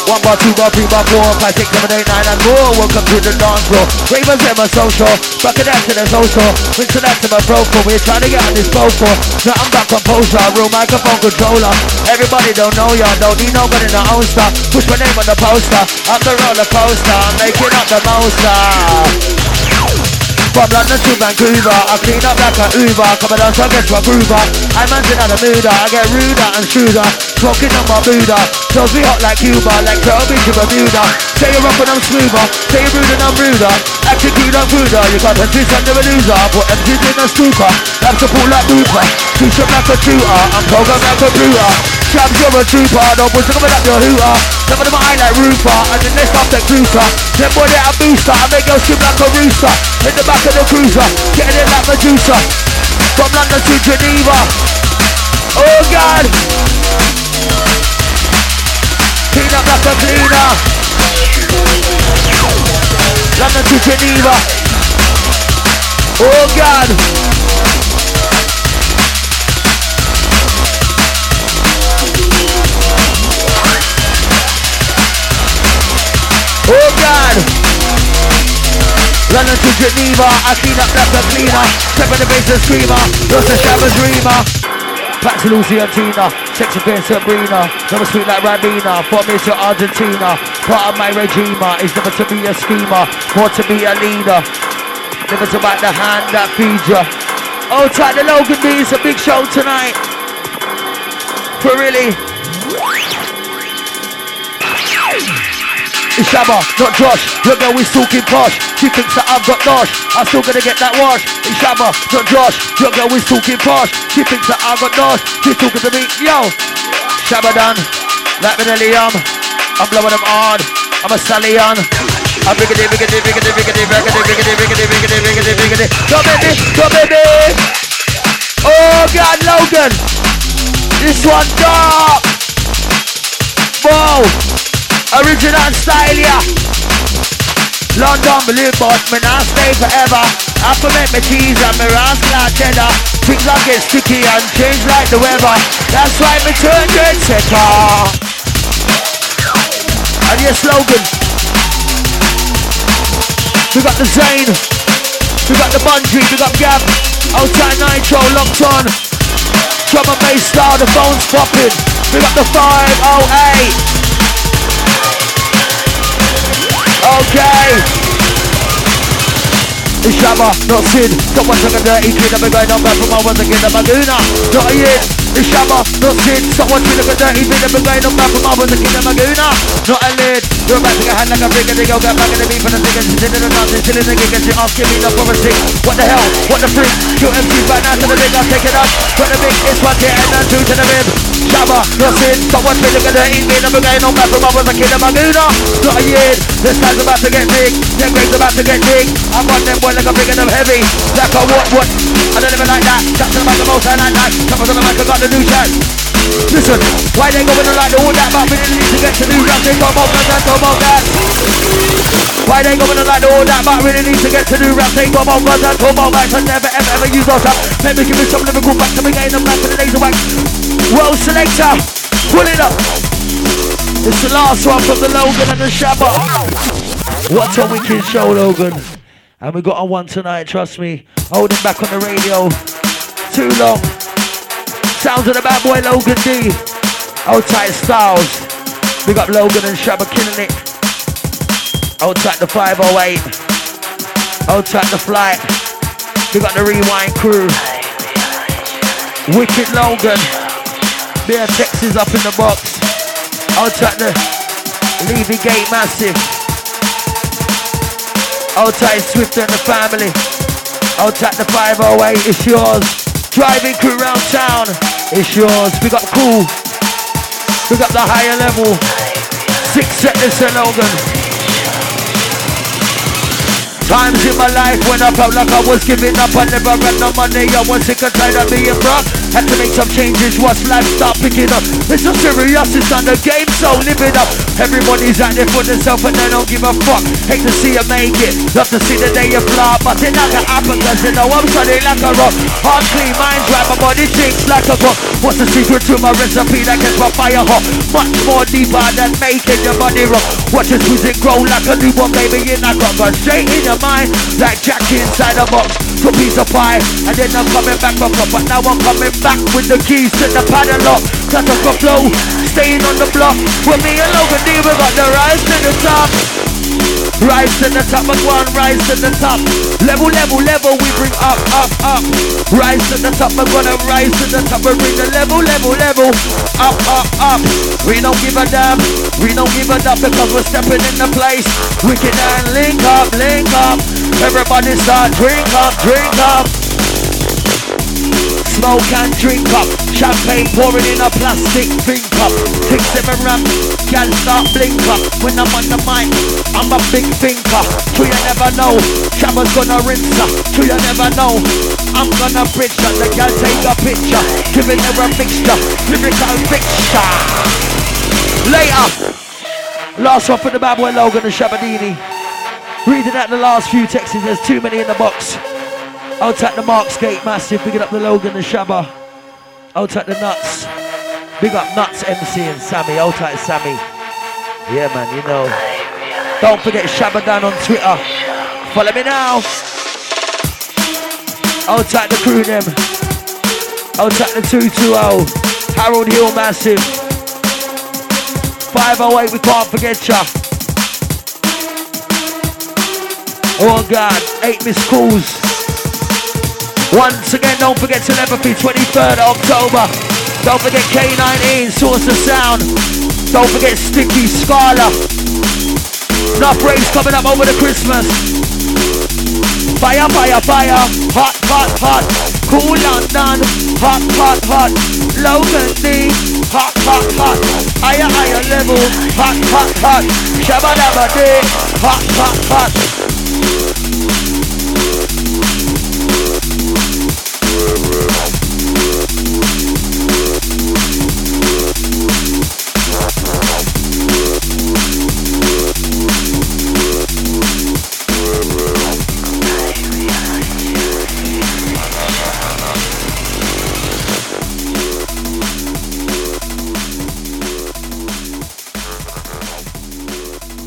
1 bar, 2 bar, 3 bar, 4, 5, 6, 7, 8, 9 and more. Welcome to the dance floor. Ravers in my social, back it out to the social. Rinse it out to my profile. We're trying to get on this vocal. Now I'm back composer, real microphone controller. Everybody don't know ya, don't need nobody in the holster. Push my name on the poster, up the roller coaster, making up the monster. From London to Vancouver, I clean up like a Uber. Coming down so I guess my groover. I'm managing out the mooder, I get ruder and shrewder. Smoking on my Buddha, tells me hot like Cuba, like Turtle Beach to Bermuda. Say you're rough and I'm smoother, say you're rude and I'm ruder. Attitude I'm ruder, you got a twist under a loser. Put empties in a scooper, have support like Booper. Twist up like a tutor, I'm programmed like a computer. Shabs, you're a trooper, don't push coming up your hooter. Some of them eye like Roofer, and the next off the cruiser. Then boy they a booster, I make girls scream like a rooster. In the back of the cruiser, getting it like Medusa. From London to Geneva. Oh God. Clean up like a cleaner. London to Geneva. Oh God. Oh God. London to Geneva, I clean up like a cleaner. Step in the base and screamer, lost a Shabba's dreamer. Back to Lucy and Tina, sexy face Sabrina. Never sweet like Rabina, for me to Argentina. Part of my regime is never to be a schemer, more to be a leader. Never to bite the hand that feeds ya. Oh, tight the Logan D, it's a big show tonight. For really. It's Shabba, not Josh. Your girl is talking posh. She thinks that I've got dosh. I'm still gonna get that wash. It's Shabba, not Josh. Your girl is talking posh. She thinks that I've got dosh. She's talking to me, yo. Shabba done, like Manelium. I'm blowing them hard. I'm a stallion. I'm biggity, biggity, biggity, biggity, biggity, biggity, biggity, biggity, biggity, biggity. Go baby, go baby. Oh God, Logan. This one dark. Whoa. Original style, yeah. London, believe but me not stay forever. I have to make me cheese and me rascal like cheddar. Things like get sticky and change like the weather. That's why me turn jet setter. And your slogan. We got the Zane. We got the Bungee. We got Gab. Outside Nitro locked on. Drum and bass style, the phone's popping. We got the 508. Okay. It's Shabba, not Sid. Don't want to get dirty kid. I've been going on back from my once again. The Maguna, not a year. It's Shabba, not Sid. Stop watching the dirty kid. I've been going on back from my once again. The Maguna, not a lid. You're about to get hand like a figure. They go get back in the beat for the thing. And she's in the dancing, still in the gig. And she asking me not for a thing. What the hell? What the freak? Your MC's right now to the big. I'll take it up. Put the big is one here and then two to the rib. Shabba, not Sid. Stop watching the dirty kid. I've been going on back from my once again. The Maguna, not a year. This guy's about to get big. Their grade's about to get big. I got them boy like I'm big and I'm heavy. Like a what? I don't even like that. That's the about the most I like that. Choppers on the mic, I got the new chat. Listen, why they going to like all that? But we didn't need to get to new rap. They talk about that. Why they going to like all that? But we didn't need to get to new rap. They talk about that. I never ever use those up. Let me give me some lyrical back to me getting them back for the laser wax. World selector, pull it up. It's the last one from the Logan and the Shabba. What a wicked show, Logan. And we got on one tonight, trust me. Holding back on the radio. Too long. Sounds of the bad boy Logan D. Old tight Styles. Big up Logan and Shabba killing it. Old tight the 508. Old tight the Flight. Big up the Rewind crew. Wicked Logan. Beer Texas up in the box. Old tight the Levy Gate Massive. Old tight Swift and the family. Old tight the 508, it's yours. Driving crew round town, it's yours. We got Cool. We got the higher level. 6 seconds to Logan. Times in my life when I felt like I was giving up. I never got no money, I was sick and tired of being broke. Had to make some changes once life start picking up. It's not serious, it's not the game, so live it up. Everybody's out there for themselves and they don't give a fuck. Hate to see you make it, love to see the day you flop. But it not gonna happen cause you know I'm solid like a rock. Heart clean, mind dry, my body drinks like a cup. What's the secret to my recipe that gets my fire hot? Much more deeper than making your body rock. Watch this music grow like a newborn baby in a cup. But straight in your mind, like Jackie inside a box. To piece of pie, and then I'm coming back from up. But now I'm coming back with the keys to the padlock. Cut off the flow, staying on the block. With me and Logan D, we got the rise to the top. Rise to the top, but one rise to the top. Level, level, level, we bring up, up, up. Rise to the top, we're gonna rise to the top. We bring the level, level, level. Up, up, up. We don't give a damn, we don't give a damn because we're stepping in the place. Wicked and link up, link up. Everybody start drink up, drink up. Smoke and drink up. Champagne pouring in a plastic drink cup. Take 7 ramp, can start blink up. When I'm on the mic, I'm a big thinker. True you never know, Shabba's gonna rinse her. True you never know, I'm gonna bridge her. The girl take a picture, giving her a mixture, lyrical mixture. Later, last one for the bad boy Logan and Shabadini. Reading out the last few texts, there's too many in the box. Out at the Marks Gate, massive. Big up the Logan and Shabba. Out at the Nuts. Big up Nuts, MC and Sammy. Out at Sammy. Yeah, man, you know. Don't forget Shabba down on Twitter. Follow me now. Out at the crew, them. Out at the 220. Harold Hill, massive. 508, we can't forget ya. Oh God, 8 missed calls. Once again, don't forget Telepathy, 23rd of October. Don't forget K19, Source of Sound. Don't forget Sticky, Scala. Enough raves coming up over the Christmas. Fire, fire, fire. Hot, hot, hot. Cool London. Hot, hot, hot. Logan D. Hot, hot, hot. Higher, higher level. Hot, hot, hot. Shabba dabba day. Hot, hot, hot.